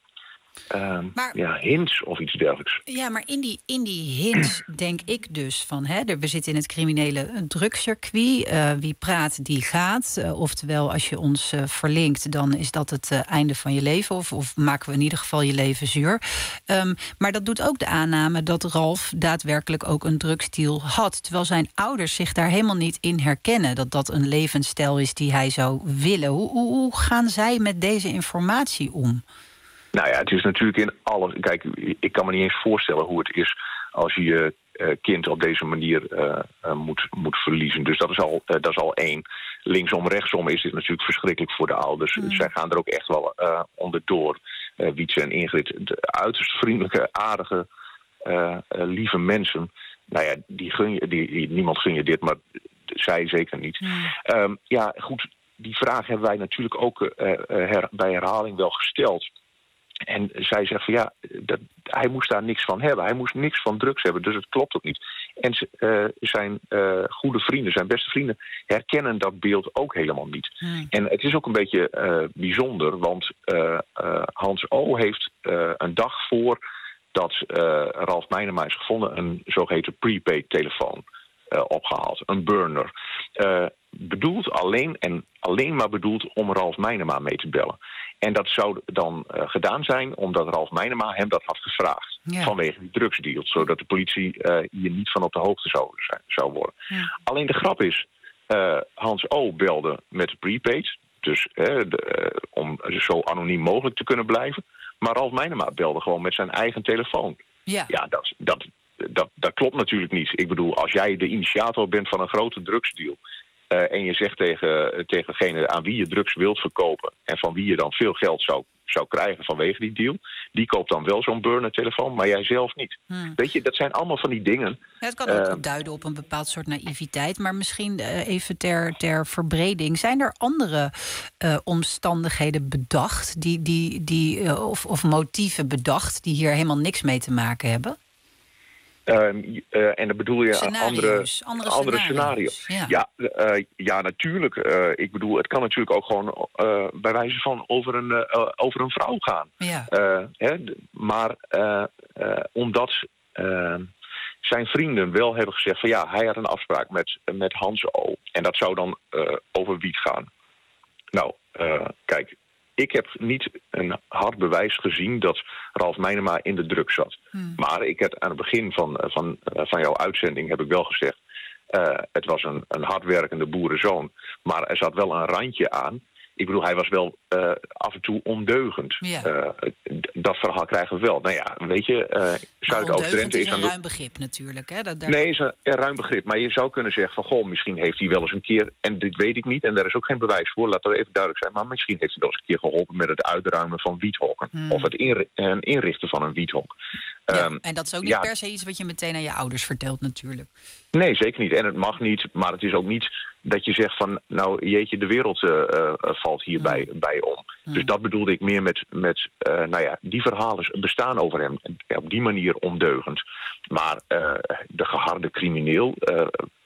Um, maar, ja, hints of iets dergelijks. Ja, maar in die, in die hints denk ik dus van... Hè, we zitten in het criminele drugscircuit. Uh, wie praat, die gaat. Uh, oftewel, als je ons uh, verlinkt, dan is dat het uh, einde van je leven. Of, of maken we in ieder geval je leven zuur. Um, maar dat doet ook de aanname dat Ralf daadwerkelijk ook een drugsdeal had. Terwijl zijn ouders zich daar helemaal niet in herkennen. Dat dat een levensstijl is die hij zou willen. Hoe, hoe, hoe gaan zij met deze informatie om? Nou ja, het is natuurlijk in alle... Kijk, ik kan me niet eens voorstellen hoe het is als je je uh, kind op deze manier uh, uh, moet, moet verliezen. Dus dat is, al, uh, dat is al één. Linksom, rechtsom is dit natuurlijk verschrikkelijk voor de ouders. Mm. Zij gaan er ook echt wel uh, onderdoor. Uh, Wietse en Ingrid, de uiterst vriendelijke, aardige, uh, uh, lieve mensen. Nou ja, die gun je, die, die, niemand gun je dit, maar zij zeker niet. Mm. Um, ja, goed, die vraag hebben wij natuurlijk ook uh, her, bij herhaling wel gesteld. En zij zegt van ja, dat, hij moest daar niks van hebben. Hij moest niks van drugs hebben, dus het klopt ook niet. En uh, zijn uh, goede vrienden, zijn beste vrienden, herkennen dat beeld ook helemaal niet. Hmm. En het is ook een beetje uh, bijzonder, want uh, uh, Hans O. heeft uh, een dag voor dat uh, Ralf Meinema is gevonden een zogeheten prepaid telefoon uh, opgehaald. Een burner. Uh, bedoeld alleen en alleen maar bedoeld om Ralf Meinema mee te bellen. En dat zou dan uh, gedaan zijn omdat Ralf Meinema hem dat had gevraagd. Ja. Vanwege die drugsdeal. Zodat de politie uh, hier niet van op de hoogte zou, zijn, zou worden. Ja. Alleen de grap is, uh, Hans O. belde met de prepaid. Dus uh, de, uh, om zo anoniem mogelijk te kunnen blijven. Maar Ralf Meinema belde gewoon met zijn eigen telefoon. Ja, ja dat, dat, dat, dat klopt natuurlijk niet. Ik bedoel, als jij de initiator bent van een grote drugsdeal... Uh, en je zegt tegen, tegen degene aan wie je drugs wilt verkopen en van wie je dan veel geld zou, zou krijgen vanwege die deal, die koopt dan wel zo'n burner-telefoon, maar jij zelf niet. Hmm. Weet je, dat zijn allemaal van die dingen. Ja, het kan ook uh, duiden op een bepaald soort naïviteit, maar misschien uh, even ter, ter verbreding. Zijn er andere uh, omstandigheden bedacht, die, die, die, uh, of, of motieven bedacht, die hier helemaal niks mee te maken hebben? Uh, uh, en dan bedoel je scenario's, andere, andere, andere scenario's. scenario's. Ja, ja, uh, ja natuurlijk. Uh, ik bedoel, het kan natuurlijk ook gewoon uh, bij wijze van over een, uh, over een vrouw gaan. Ja. Uh, hè, maar uh, uh, omdat uh, zijn vrienden wel hebben gezegd van ja, hij had een afspraak met, met Hans O. En dat zou dan uh, over wiet gaan. Nou, uh, kijk. Ik heb niet een hard bewijs gezien dat Ralf Meinema in de druk zat. Hmm. Maar ik heb aan het begin van, van, van jouw uitzending heb ik wel gezegd, Uh, het was een, een hardwerkende boerenzoon, maar er zat wel een randje aan. Ik bedoel, hij was wel uh, af en toe ondeugend. Ja. Uh, dat verhaal krijgen we wel. Nou ja, weet je, uh, Zuidoost-Drenthe is is een aan ruim begrip natuurlijk. Hè? Dat, daar... Nee, is een, een ruim begrip. Maar je zou kunnen zeggen van, goh, misschien heeft hij wel eens een keer, en dit weet ik niet, en daar is ook geen bewijs voor, laat dat even duidelijk zijn, maar misschien heeft hij wel eens een keer geholpen met het uitruimen van wiethokken. Hmm. Of het inri- en inrichten van een wiethok. Ja, um, en dat is ook niet ja, per se iets wat je meteen aan je ouders vertelt natuurlijk. Nee, zeker niet. En het mag niet, maar het is ook niet dat je zegt van, nou jeetje, de wereld uh, uh, valt hierbij mm. bij om. Mm. Dus dat bedoelde ik meer met, met uh, nou ja, die verhalen bestaan over hem. Op die manier ondeugend. Maar uh, de geharde crimineel, uh,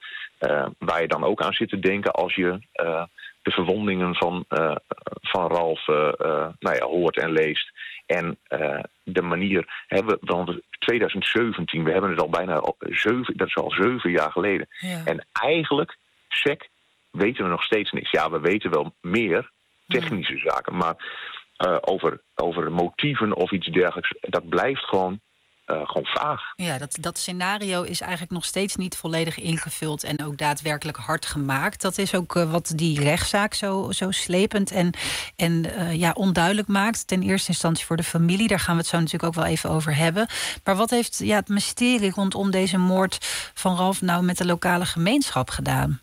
uh, waar je dan ook aan zit te denken als je uh, de verwondingen van, uh, van Ralf uh, uh, nou ja, hoort en leest. En uh, de manier, hè, we, want twintig zeventien, we hebben het al bijna al zeven, dat is al zeven jaar geleden. Ja. En eigenlijk, sec, weten we nog steeds niks. Ja, we weten wel meer technische ja. zaken, maar uh, over, over motieven of iets dergelijks, dat blijft gewoon, uh, gewoon vaag. Ja, dat, dat scenario is eigenlijk nog steeds niet volledig ingevuld en ook daadwerkelijk hard gemaakt. Dat is ook uh, wat die rechtszaak zo, zo slepend en, en uh, ja, onduidelijk maakt. Ten eerste instantie voor de familie, daar gaan we het zo natuurlijk ook wel even over hebben. Maar wat heeft ja, het mysterie rondom deze moord van Ralf nou met de lokale gemeenschap gedaan?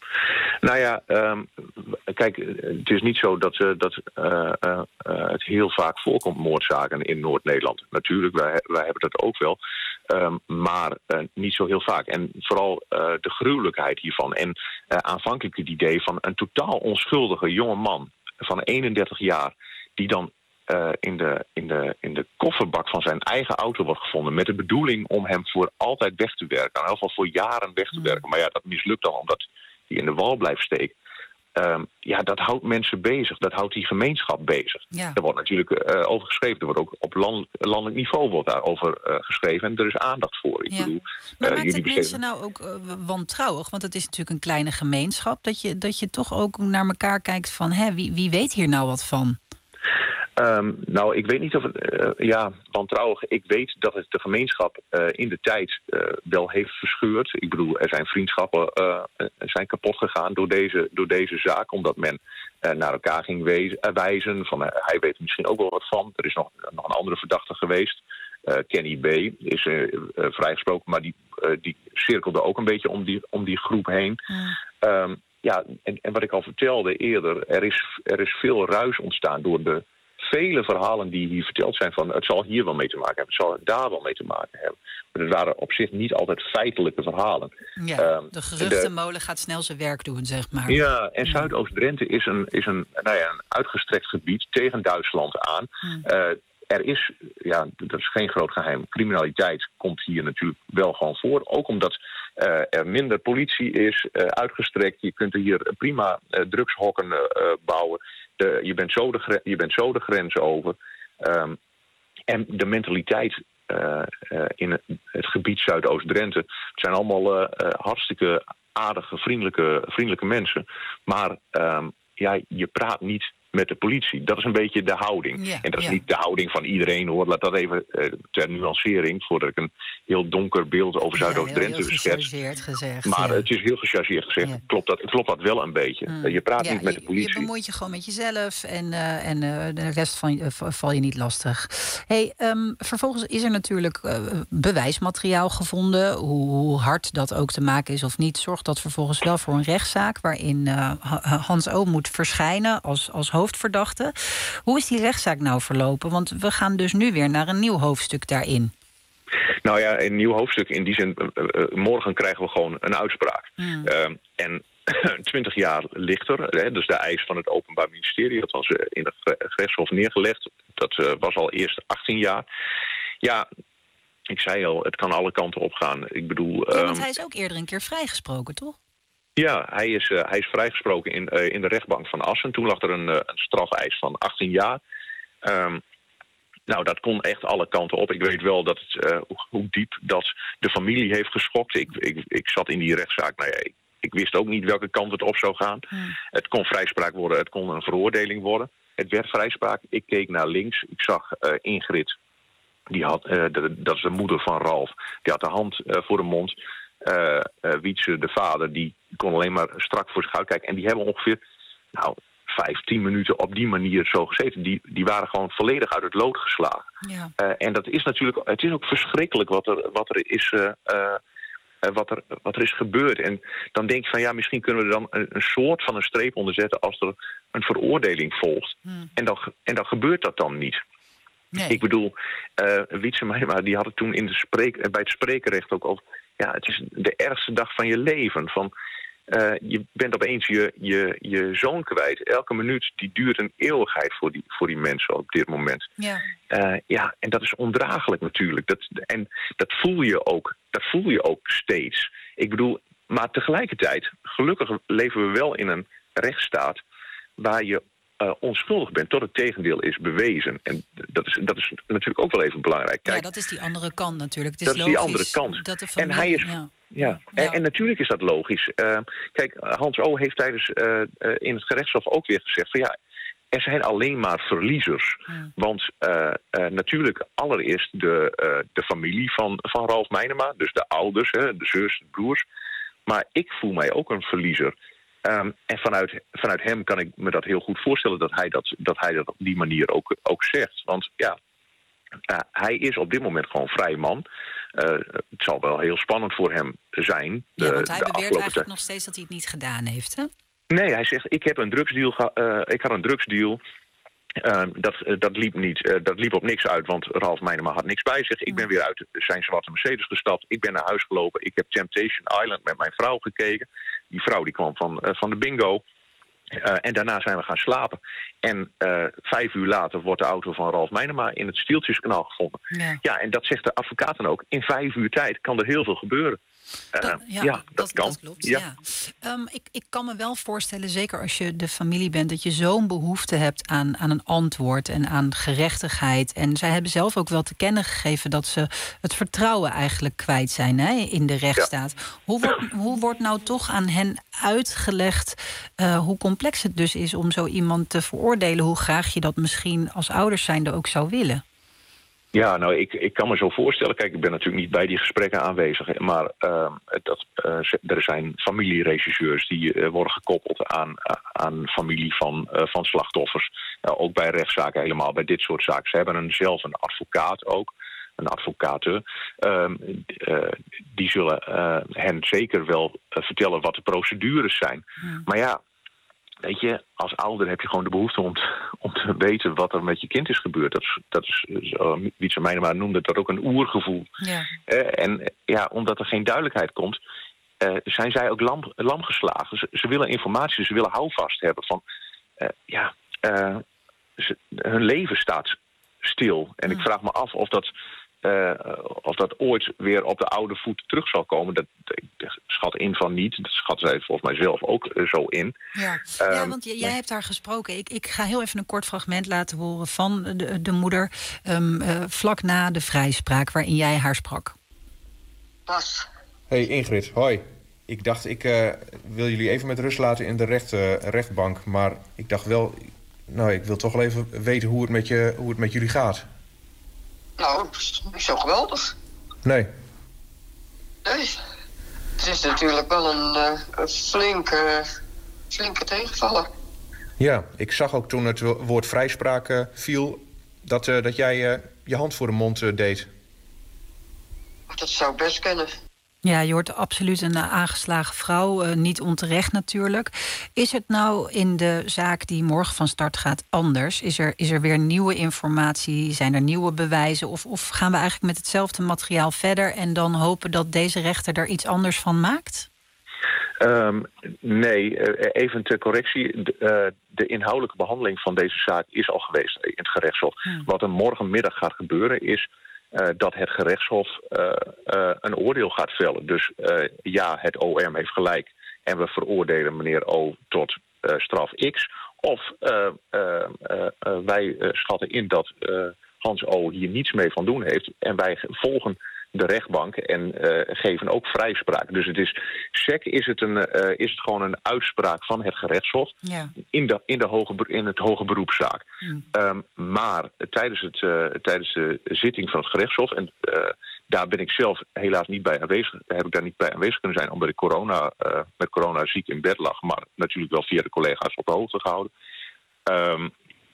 Nou ja, um, kijk, het is niet zo dat, uh, dat uh, uh, uh, het heel vaak voorkomt, moordzaken in Noord-Nederland. Natuurlijk, wij, wij hebben dat ook wel, um, maar uh, niet zo heel vaak. En vooral uh, de gruwelijkheid hiervan. En uh, aanvankelijk het idee van een totaal onschuldige jonge man van eenendertig jaar... die dan uh, in, de, in, de, in de kofferbak van zijn eigen auto wordt gevonden... met de bedoeling om hem voor altijd weg te werken. In ieder geval voor jaren weg te werken. Maar ja, dat mislukt dan omdat die in de wal blijft steken. Um, ja, dat houdt mensen bezig. Dat houdt die gemeenschap bezig. Ja. Er wordt natuurlijk uh, over geschreven. Er wordt ook op land, landelijk niveau wordt daarover uh, geschreven. En er is aandacht voor. Ik ja. bedoel, maar uh, maakt jullie het mensen nou ook uh, wantrouwig? Want het is natuurlijk een kleine gemeenschap. Dat je, dat je toch ook naar elkaar kijkt van... Hè, wie, wie weet hier nou wat van? Um, nou, ik weet niet of het... Uh, ja, wantrouwig. Ik weet dat het de gemeenschap uh, in de tijd uh, wel heeft verscheurd. Ik bedoel, er zijn vriendschappen uh, zijn kapot gegaan door deze, door deze zaak. Omdat men uh, naar elkaar ging wezen, uh, wijzen. Van, uh, hij weet er misschien ook wel wat van. Er is nog, nog een andere verdachte geweest. Uh, Kenny B. is uh, uh, vrijgesproken. Maar die, uh, die cirkelde ook een beetje om die, om die groep heen. Mm. Um, ja, en, en wat ik al vertelde eerder. Er is, er is veel ruis ontstaan door de vele verhalen die hier verteld zijn van het zal hier wel mee te maken hebben, het zal daar wel mee te maken hebben. Maar het waren op zich niet altijd feitelijke verhalen. Ja, um, de geruchtenmolen de, gaat snel zijn werk doen, zeg maar. Ja, en Zuidoost-Drenthe is een, is een, nou ja, een uitgestrekt gebied tegen Duitsland aan. Hmm. Uh, er is, ja, dat is geen groot geheim, criminaliteit komt hier natuurlijk wel gewoon voor. Ook omdat uh, er minder politie is, uh, uitgestrekt. Je kunt er hier prima uh, drugshokken uh, bouwen. De, je, bent zo de, je bent zo de grens over. Um, en de mentaliteit uh, uh, in het, het gebied Zuidoost-Drenthe... het zijn allemaal uh, uh, hartstikke aardige, vriendelijke, vriendelijke mensen. Maar um, ja, je praat niet met de politie. Dat is een beetje de houding. Ja, en dat is ja. niet de houding van iedereen, hoor. Laat dat even uh, ter nuancering, voordat ik een heel donker beeld over Zuidoost-Drenthe ja, heel schets. gechargeerd gezegd. Maar ja. het is heel gechargeerd gezegd. Ja. Klopt, dat, klopt dat wel een beetje. Mm. Je praat Ja, niet met je, de politie. Je bemoeit je gewoon met jezelf en, uh, en uh, de rest van uh, val je niet lastig. Hey, um, vervolgens is er natuurlijk uh, bewijsmateriaal gevonden. Hoe, hoe hard dat ook te maken is of niet, zorgt dat vervolgens wel voor een rechtszaak waarin uh, Hans O. moet verschijnen als, als hoofdverdachte. Hoe is die rechtszaak nou verlopen? Want we gaan dus nu weer naar een nieuw hoofdstuk daarin. Nou ja, een nieuw hoofdstuk in die zin. Uh, uh, morgen krijgen we gewoon een uitspraak. Mm. Uh, en twintig jaar lichter, hè, dus de eis van het Openbaar Ministerie, dat was uh, in het gerechtshof neergelegd. Dat uh, was al eerst achttien jaar. Ja, ik zei al, het kan alle kanten op gaan. Ik bedoel, ja, want um, hij is ook eerder een keer vrijgesproken, toch? Ja, hij is, uh, hij is vrijgesproken in, uh, in de rechtbank van Assen. Toen lag er een, uh, een strafeis van achttien jaar. Um, nou, dat kon echt alle kanten op. Ik weet wel dat het, uh, hoe diep dat de familie heeft geschokt. Ik, ik, ik zat in die rechtszaak. Nou ja, ik, ik wist ook niet welke kant het op zou gaan. Hmm. Het kon vrijspraak worden, het kon een veroordeling worden. Het werd vrijspraak. Ik keek naar links. Ik zag uh, Ingrid. Die had, uh, de, dat is de moeder van Ralf. Die had de hand uh, voor de mond. Uh, uh, Wietse, de vader, die kon alleen maar strak voor zich uitkijken. En die hebben ongeveer nou, vijf, tien minuten op die manier zo gezeten. Die, die waren gewoon volledig uit het lood geslagen. Ja. Uh, en dat is natuurlijk, het is ook verschrikkelijk wat er, wat er is... Uh, uh, Wat er, wat er is gebeurd. En dan denk je van ja, misschien kunnen we er dan een, een soort van een streep onder zetten als er een veroordeling volgt. Hmm. En, dan, en dan gebeurt dat dan niet. Nee. Ik bedoel, uh, Wietse Meijema, die had het toen in de spreek, bij het spreekrecht ook over. Ja, het is de ergste dag van je leven. Van, uh, je bent opeens je, je, je zoon kwijt. Elke minuut die duurt een eeuwigheid voor die, voor die mensen op dit moment. Ja. Uh, ja, en dat is ondraaglijk natuurlijk. Dat, en dat voel je ook. Dat voel je ook steeds. Ik bedoel, maar tegelijkertijd, gelukkig leven we wel in een rechtsstaat waar je uh, onschuldig bent tot het tegendeel is bewezen. En dat is, dat is natuurlijk ook wel even belangrijk. Kijk, ja, dat is die andere kant natuurlijk. Het is dat is die andere kant. Dat de familie, en hij is. Ja. Ja, ja. En, en natuurlijk is dat logisch. Uh, kijk, Hans O. heeft tijdens uh, uh, in het gerechtshof ook weer gezegd van ja, er zijn alleen maar verliezers. Hmm. Want uh, uh, natuurlijk allereerst de, uh, de familie van, van Ralf Meijema, dus de ouders, hè, de zus, de broers. Maar ik voel mij ook een verliezer. Um, en vanuit, vanuit hem kan ik me dat heel goed voorstellen dat hij dat, dat, hij dat op die manier ook, ook zegt. Want ja, uh, hij is op dit moment gewoon vrij man. Uh, het zal wel heel spannend voor hem zijn. De, ja, want hij de beweert eigenlijk tijd. nog steeds dat hij het niet gedaan heeft, hè? Nee, hij zegt, ik heb een drugsdeal, ge- uh, ik had een drugsdeal. Uh, dat, uh, dat, liep niet, uh, dat liep op niks uit, want Ralf Meijema had niks bij zich. Ik ben weer uit zijn zwarte Mercedes gestapt. Ik ben naar huis gelopen. Ik heb Temptation Island met mijn vrouw gekeken. Die vrouw die kwam van, uh, van de bingo. Uh, en daarna zijn we gaan slapen. En uh, vijf uur later wordt de auto van Ralf Meijema in het Stieltjeskanaal gevonden. Ja. ja, en dat zegt de advocaat dan ook. In vijf uur tijd kan er heel veel gebeuren. Uh, dat, ja, ja, dat, dat kan. Dat klopt, ja. ja. Um, ik, ik kan me wel voorstellen, zeker als je de familie bent, dat je zo'n behoefte hebt aan, aan een antwoord en aan gerechtigheid. En zij hebben zelf ook wel te kennen gegeven dat ze het vertrouwen eigenlijk kwijt zijn, hè, in de rechtsstaat. Ja. Hoe, wordt, hoe wordt nou toch aan hen uitgelegd uh, hoe complex het dus is om zo iemand te veroordelen, hoe graag je dat misschien als ouders zijnde ook zou willen? Ja, nou, ik, ik kan me zo voorstellen. Kijk, ik ben natuurlijk niet bij die gesprekken aanwezig. Maar uh, dat, uh, er zijn familieregisseurs die uh, worden gekoppeld aan, uh, aan familie van, uh, van slachtoffers. Uh, ook bij rechtszaken helemaal, bij dit soort zaken. Ze hebben een, zelf een advocaat ook. Een advocaten. Uh, uh, die zullen uh, hen zeker wel uh, vertellen wat de procedures zijn. Hmm. Maar ja, weet je, als ouder heb je gewoon de behoefte om te, om te weten wat er met je kind is gebeurd. Dat is, dat is uh, Wietse Meijema noemde dat ook een oergevoel. Ja. Uh, en ja, omdat er geen duidelijkheid komt, uh, zijn zij ook lam, lam geslagen. Ze, ze willen informatie, ze willen houvast hebben van, uh, ja, uh, ze, hun leven staat stil. En ja. ik vraag me af of dat, uh, of dat ooit weer op de oude voet terug zal komen. Dat, ik schat in van niet. Dat schat zij volgens mij zelf ook uh, zo in. Ja, um, ja want j- jij hebt daar gesproken. Ik, ik ga heel even een kort fragment laten horen van de, de moeder. Um, uh, vlak na de vrijspraak waarin jij haar sprak. Pas. Hey Ingrid, hoi. Ik dacht, ik uh, wil jullie even met rust laten in de recht, uh, rechtbank. Maar ik dacht wel, nou, ik wil toch wel even weten hoe het met, je, hoe het met jullie gaat. Nou, niet zo geweldig. Nee. Nee. Het is natuurlijk wel een, uh, een flinke, flinke tegenvaller. Ja, ik zag ook toen het woord vrijspraak uh, viel... dat, uh, dat jij uh, je hand voor de mond uh, deed. Dat zou ik best kennen. Ja, je hoort absoluut een aangeslagen vrouw, uh, niet onterecht natuurlijk. Is het nou in de zaak die morgen van start gaat anders? Is er, is er weer nieuwe informatie? Zijn er nieuwe bewijzen? Of, of gaan we eigenlijk met hetzelfde materiaal verder... en dan hopen dat deze rechter er iets anders van maakt? Um, nee, even ter correctie. De, uh, de inhoudelijke behandeling van deze zaak is al geweest in het gerechtshof. Hmm. Wat er morgenmiddag gaat gebeuren is... Uh, dat het gerechtshof uh, uh, een oordeel gaat vellen. Dus uh, ja, het O M heeft gelijk en we veroordelen meneer O tot uh, straf X. Of uh, uh, uh, uh, wij uh, schatten in dat uh, Hans O hier niets mee van doen heeft... en wij volgen de rechtbank en uh, geven ook vrijspraak. Dus het is, sec is het, een, uh, is het gewoon een uitspraak van het gerechtshof... Ja. in, de, in, de hoge, in het hoge beroepszaak. Mm. Um, maar tijdens, het, uh, tijdens de zitting van het gerechtshof... en uh, daar ben ik zelf helaas niet bij aanwezig... heb ik daar niet bij aanwezig kunnen zijn... omdat ik corona, uh, met corona ziek in bed lag... maar natuurlijk wel via de collega's op de hoogte gehouden... Um,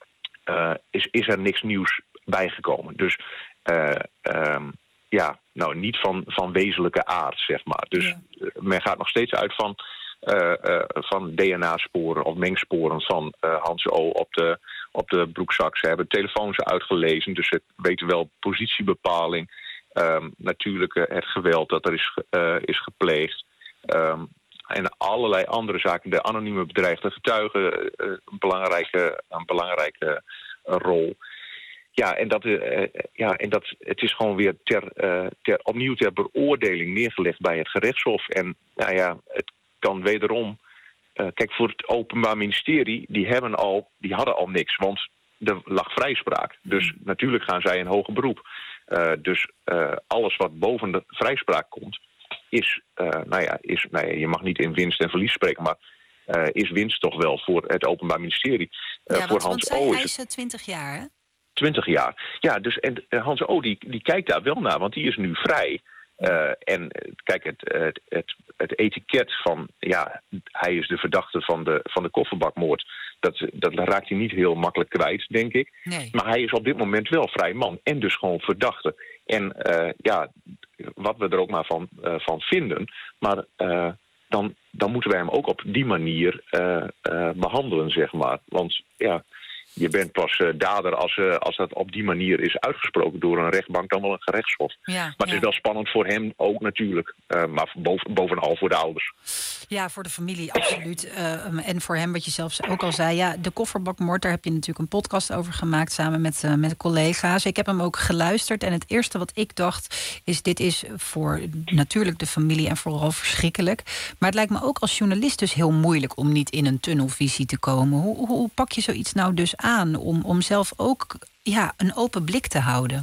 uh, is, is er niks nieuws bijgekomen. Dus... Uh, um, Ja, nou, niet van, van wezenlijke aard, zeg maar. Dus ja. Men gaat nog steeds uit van, uh, uh, van D N A-sporen of mengsporen van uh, Hans O. op de, op de broekzak. Ze hebben telefoons uitgelezen, dus ze weten wel positiebepaling. Um, natuurlijk uh, het geweld dat er is, uh, is gepleegd. Um, en allerlei andere zaken. De anonieme bedreigde getuigen, uh, een belangrijke, een belangrijke uh, rol. Ja, en dat, uh, ja, en dat het is gewoon weer ter, uh, ter, opnieuw ter beoordeling neergelegd bij het gerechtshof. En nou ja, het kan wederom... Uh, kijk, voor het Openbaar Ministerie, die, hebben al, die hadden al niks, want er lag vrijspraak. Dus natuurlijk gaan zij in hoger beroep. Uh, dus uh, alles wat boven de vrijspraak komt, is, uh, nou ja, is nou ja, je mag niet in winst en verlies spreken, maar uh, is winst toch wel voor het Openbaar Ministerie. Uh, ja, voor want, Hans want O. zij is eisen twintig jaar, hè? twintig jaar. Ja, dus en Hans O. Die, die kijkt daar wel naar, want die is nu vrij. Uh, en kijk, het, het, het, het etiket van, ja, hij is de verdachte van de, van de kofferbakmoord, dat, dat raakt hij niet heel makkelijk kwijt, denk ik. Nee. Maar hij is op dit moment wel vrij man en dus gewoon verdachte. En uh, ja, wat we er ook maar van, uh, van vinden, maar uh, dan, dan moeten wij hem ook op die manier uh, uh, behandelen, zeg maar. Want ja... Je bent pas uh, dader als, uh, als dat op die manier is uitgesproken door een rechtbank, dan wel een gerechtshof. Ja, maar het ja. is wel spannend voor hem ook natuurlijk. Uh, maar boven, bovenal voor de ouders. Ja, voor de familie absoluut. Uh, en voor hem, wat je zelfs ook al zei. Ja, de kofferbakmoord, daar heb je natuurlijk een podcast over gemaakt samen met, uh, met collega's. Ik heb hem ook geluisterd. En het eerste wat ik dacht is, dit is voor natuurlijk de familie en vooral verschrikkelijk. Maar het lijkt me ook als journalist dus heel moeilijk om niet in een tunnelvisie te komen. Hoe, hoe, hoe pak je zoiets nou dus aan om, om zelf ook ja, een open blik te houden?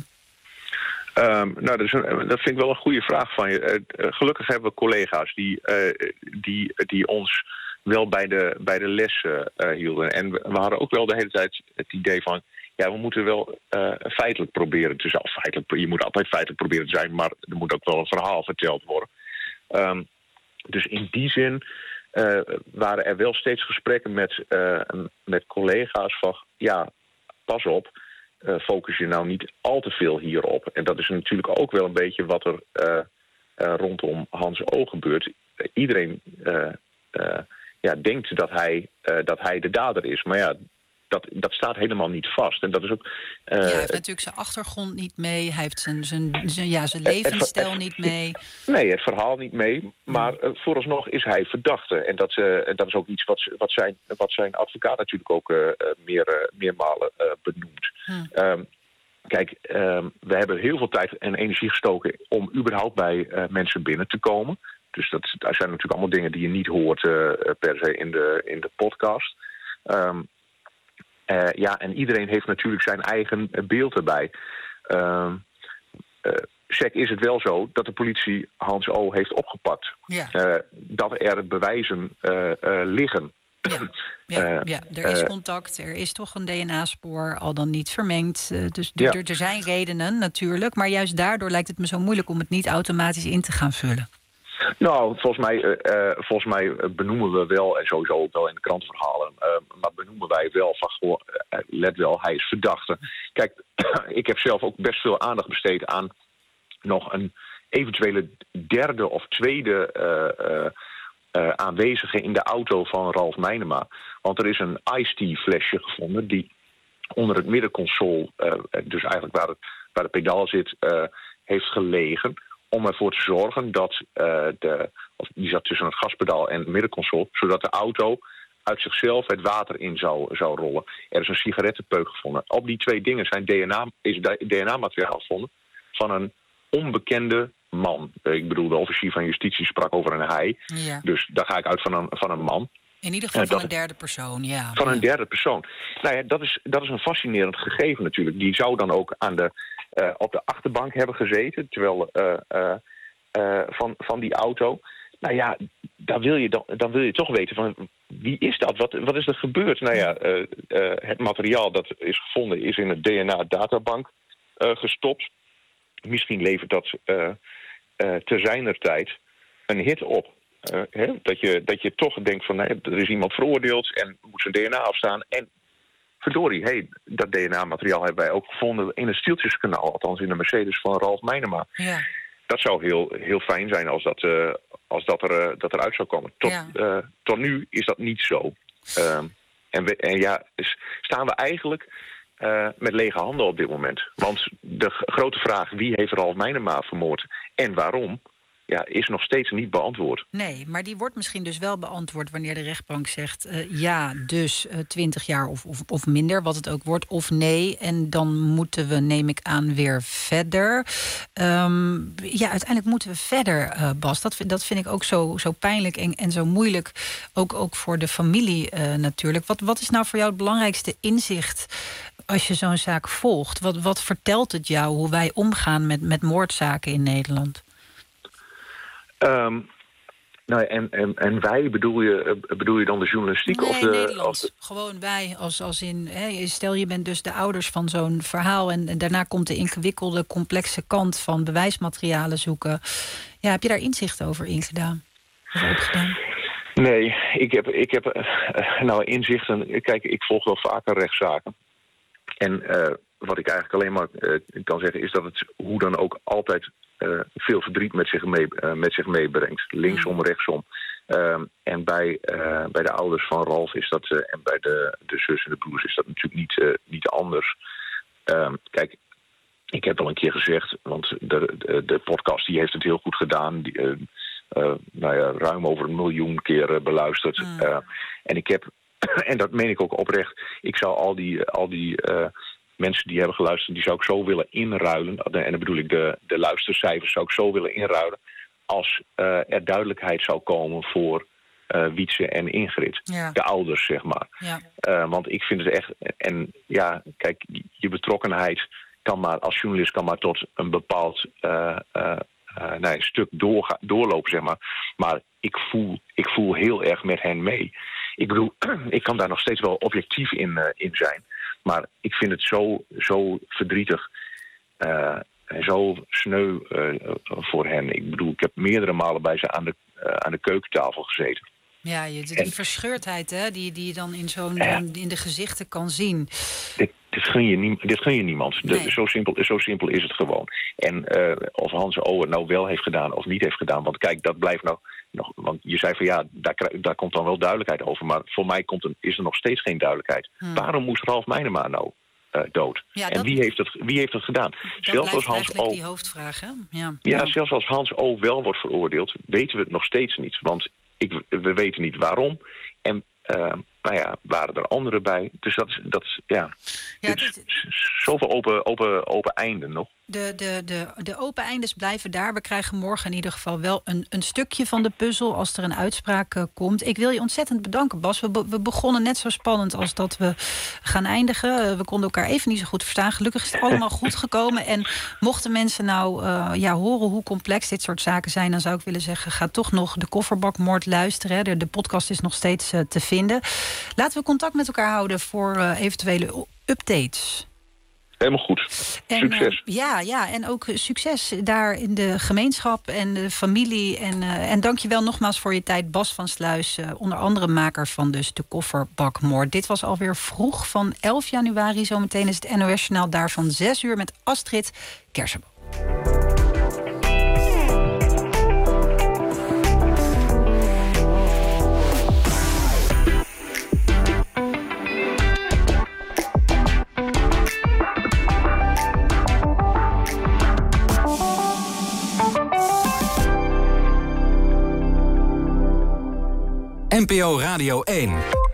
Um, nou, dat, is een, dat vind ik wel een goede vraag van je. Uh, gelukkig hebben we collega's die, uh, die, die ons wel bij de, bij de les uh, hielden. En we, we hadden ook wel de hele tijd het idee van, ja, we moeten wel uh, feitelijk proberen te zijn. Of feitelijk, je moet altijd feitelijk proberen te zijn, maar er moet ook wel een verhaal verteld worden. Um, dus in die zin uh, waren er wel steeds gesprekken met, uh, met collega's van, ja, pas op. Uh, focus je nou niet al te veel hierop. En dat is natuurlijk ook wel een beetje wat er uh, uh, rondom Hans O. gebeurt. Uh, iedereen uh, uh, ja, denkt dat hij, uh, dat hij de dader is. Maar ja, dat, dat staat helemaal niet vast. En dat is ook, uh, ja, hij heeft natuurlijk zijn achtergrond niet mee. Hij heeft zijn, zijn, zijn, ja, zijn levensstijl het, niet mee. Nee, het verhaal niet mee. Maar uh, vooralsnog is hij verdachte. En dat, uh, dat is ook iets wat, wat, zijn, wat zijn advocaat natuurlijk ook uh, meer, uh, meermalen uh, benoemt. Hmm. Um, kijk, um, we hebben heel veel tijd en energie gestoken om überhaupt bij uh, mensen binnen te komen. Dus dat, dat zijn natuurlijk allemaal dingen die je niet hoort uh, per se in de, in de podcast. Um, Uh, ja, en iedereen heeft natuurlijk zijn eigen beeld erbij. Uh, uh, sec is het wel zo dat de politie Hans O. heeft opgepakt. Ja. Uh, dat er bewijzen uh, uh, liggen. Ja. Ja, ja, Uh, ja. er is uh, contact, er is toch een D N A-spoor, al dan niet vermengd. Uh, dus ja. er, er zijn redenen natuurlijk, maar juist daardoor lijkt het me zo moeilijk om het niet automatisch in te gaan vullen. Nou, volgens mij, uh, uh, volgens mij benoemen we wel, en sowieso ook wel in de krantenverhalen, uh, maar benoemen wij wel van, goh, uh, let wel, hij is verdachte. Kijk, ik heb zelf ook best veel aandacht besteed aan nog een eventuele derde of tweede uh, uh, uh, aanwezige in de auto van Ralf Meinema. Want er is een Ice Tea flesje gevonden die onder het middenconsole, uh, dus eigenlijk waar, het, waar de pedaal zit, uh, heeft gelegen. Om ervoor te zorgen dat uh, de, of die zat tussen het gaspedaal en het middenconsole, zodat de auto uit zichzelf het water in zou, zou rollen. Er is een sigarettenpeuk gevonden. Op die twee dingen zijn D N A, is D N A-materiaal gevonden van een onbekende man. Ik bedoel, de officier van justitie sprak over een hij. Ja. Dus daar ga ik uit van een, van een man. In ieder geval uh, van dat, een derde persoon, ja. Van een derde persoon. Nou ja, dat is, dat is een fascinerend gegeven natuurlijk. Die zou dan ook aan de, uh, op de achterbank hebben gezeten, terwijl uh, uh, uh, van, van die auto. Nou ja, dan wil je, dan, dan wil je toch weten van wie is dat? Wat, wat is er gebeurd? Nou ja, uh, uh, het materiaal dat is gevonden is in het D N A-databank uh, gestopt. Misschien levert dat uh, uh, te zijner tijd een hit op. Uh, hè? Dat, je, dat je toch denkt van nee, er is iemand veroordeeld en moet zijn D N A afstaan. En verdorie, hey, dat D N A-materiaal hebben wij ook gevonden in het Stieltjeskanaal. Althans in de Mercedes van Ralf Meinema. Ja. Dat zou heel, heel fijn zijn als dat, uh, als dat, er, uh, dat eruit zou komen. Tot, Ja. uh, tot nu is dat niet zo. Uh, en, we, en ja, dus staan we eigenlijk uh, met lege handen op dit moment. Want de g- grote vraag wie heeft Ralf Meinema vermoord en waarom, ja, is nog steeds niet beantwoord. Nee, maar die wordt misschien dus wel beantwoord wanneer de rechtbank zegt uh, ja, dus uh, twintig jaar of, of, of minder, wat het ook wordt, of nee. En dan moeten we, neem ik aan, weer verder. Um, ja, uiteindelijk moeten we verder, uh, Bas. Dat, dat vind ik ook zo, zo pijnlijk en, en zo moeilijk. Ook, ook voor de familie uh, natuurlijk. Wat, wat is nou voor jou het belangrijkste inzicht als je zo'n zaak volgt? Wat, wat vertelt het jou hoe wij omgaan met, met moordzaken in Nederland? Um, nou, en, en, en wij, bedoel je, bedoel je dan de journalistiek? Nee, of de, Nederland. of de... Gewoon wij, als, als in... Hè, stel, je bent dus de ouders van zo'n verhaal en, en daarna komt de ingewikkelde, complexe kant van bewijsmaterialen zoeken. Ja, heb je daar inzicht over ingedaan? Of opgedaan? Nee, ik heb, ik heb uh, nou inzichten. Kijk, ik volg wel vaker rechtszaken. En uh, wat ik eigenlijk alleen maar uh, kan zeggen is dat het hoe dan ook altijd uh, veel verdriet met zich, mee, uh, met zich meebrengt. Linksom, rechtsom. Uh, en bij, uh, bij de ouders van Ralf is dat, uh, en bij de, de zus en de broers is dat natuurlijk niet, uh, niet anders. Uh, kijk, ik heb al een keer gezegd, want de, de, de podcast die heeft het heel goed gedaan. Die, uh, uh, nou ja, ruim over een miljoen keer uh, beluisterd. Mm. Uh, en ik heb, en dat meen ik ook oprecht, ik zou al die, al die uh, mensen die hebben geluisterd, die zou ik zo willen inruilen. En dan bedoel ik de, de luistercijfers zou ik zo willen inruilen als uh, er duidelijkheid zou komen voor uh, Wietse en Ingrid. Ja. De ouders, zeg maar. Ja. Uh, want ik vind het echt... En ja, kijk, je betrokkenheid kan maar als journalist kan maar tot een bepaald uh, uh, uh, nee, stuk doorga- doorlopen, zeg maar. Maar ik voel, ik voel heel erg met hen mee. Ik bedoel, ik kan daar nog steeds wel objectief in, uh, in zijn. Maar ik vind het zo, zo verdrietig uh, en zo sneu uh, voor hen. Ik bedoel, ik heb meerdere malen bij ze aan de, uh, aan de keukentafel gezeten. Ja, je, die en, verscheurdheid hè, die, die je dan in, zo'n, ja, in de gezichten kan zien. Dit, dit, gun, je nie, dit gun je niemand. Nee. De, zo, simpel, zo simpel is het gewoon. En uh, of Hans O het nou wel heeft gedaan of niet heeft gedaan. Want kijk, dat blijft nou nog. Want je zei van ja, daar, daar komt dan wel duidelijkheid over. Maar voor mij komt er, is er nog steeds geen duidelijkheid. Hmm. Waarom moest Ralf Meinema nou uh, dood? Ja, en dat, wie heeft, het, wie heeft het gedaan? Dat zelfs als Hans O, die hoofdvraag, hè? Ja. Ja, zelfs als Hans O wel wordt veroordeeld, weten we het nog steeds niet. Want ik, we weten niet waarom. En uh, nou ja, waren er anderen bij. Dus dat is, dat is ja, ja dit, dit, zoveel open, open, open einden nog. De, de, de, de open eindes blijven daar. We krijgen morgen in ieder geval wel een, een stukje van de puzzel als er een uitspraak uh, komt. Ik wil je ontzettend bedanken, Bas. We, we begonnen net zo spannend als dat we gaan eindigen. Uh, we konden elkaar even niet zo goed verstaan. Gelukkig is het allemaal goed gekomen. En mochten mensen nou uh, ja, horen hoe complex dit soort zaken zijn, dan zou ik willen zeggen, ga toch nog de Kofferbakmoord luisteren. Hè. De, de podcast is nog steeds uh, te vinden. Laten we contact met elkaar houden voor uh, eventuele updates. Helemaal goed. En, succes. Uh, ja, ja, en ook succes daar in de gemeenschap en de familie. En, uh, en dank je wel nogmaals voor je tijd, Bas van Sluis. Uh, onder andere maker van dus de kofferbakmoord. Dit was alweer vroeg van elf januari. Zometeen is het N O S-journaal daar van zes uur met Astrid Kersenboom. N P O Radio één.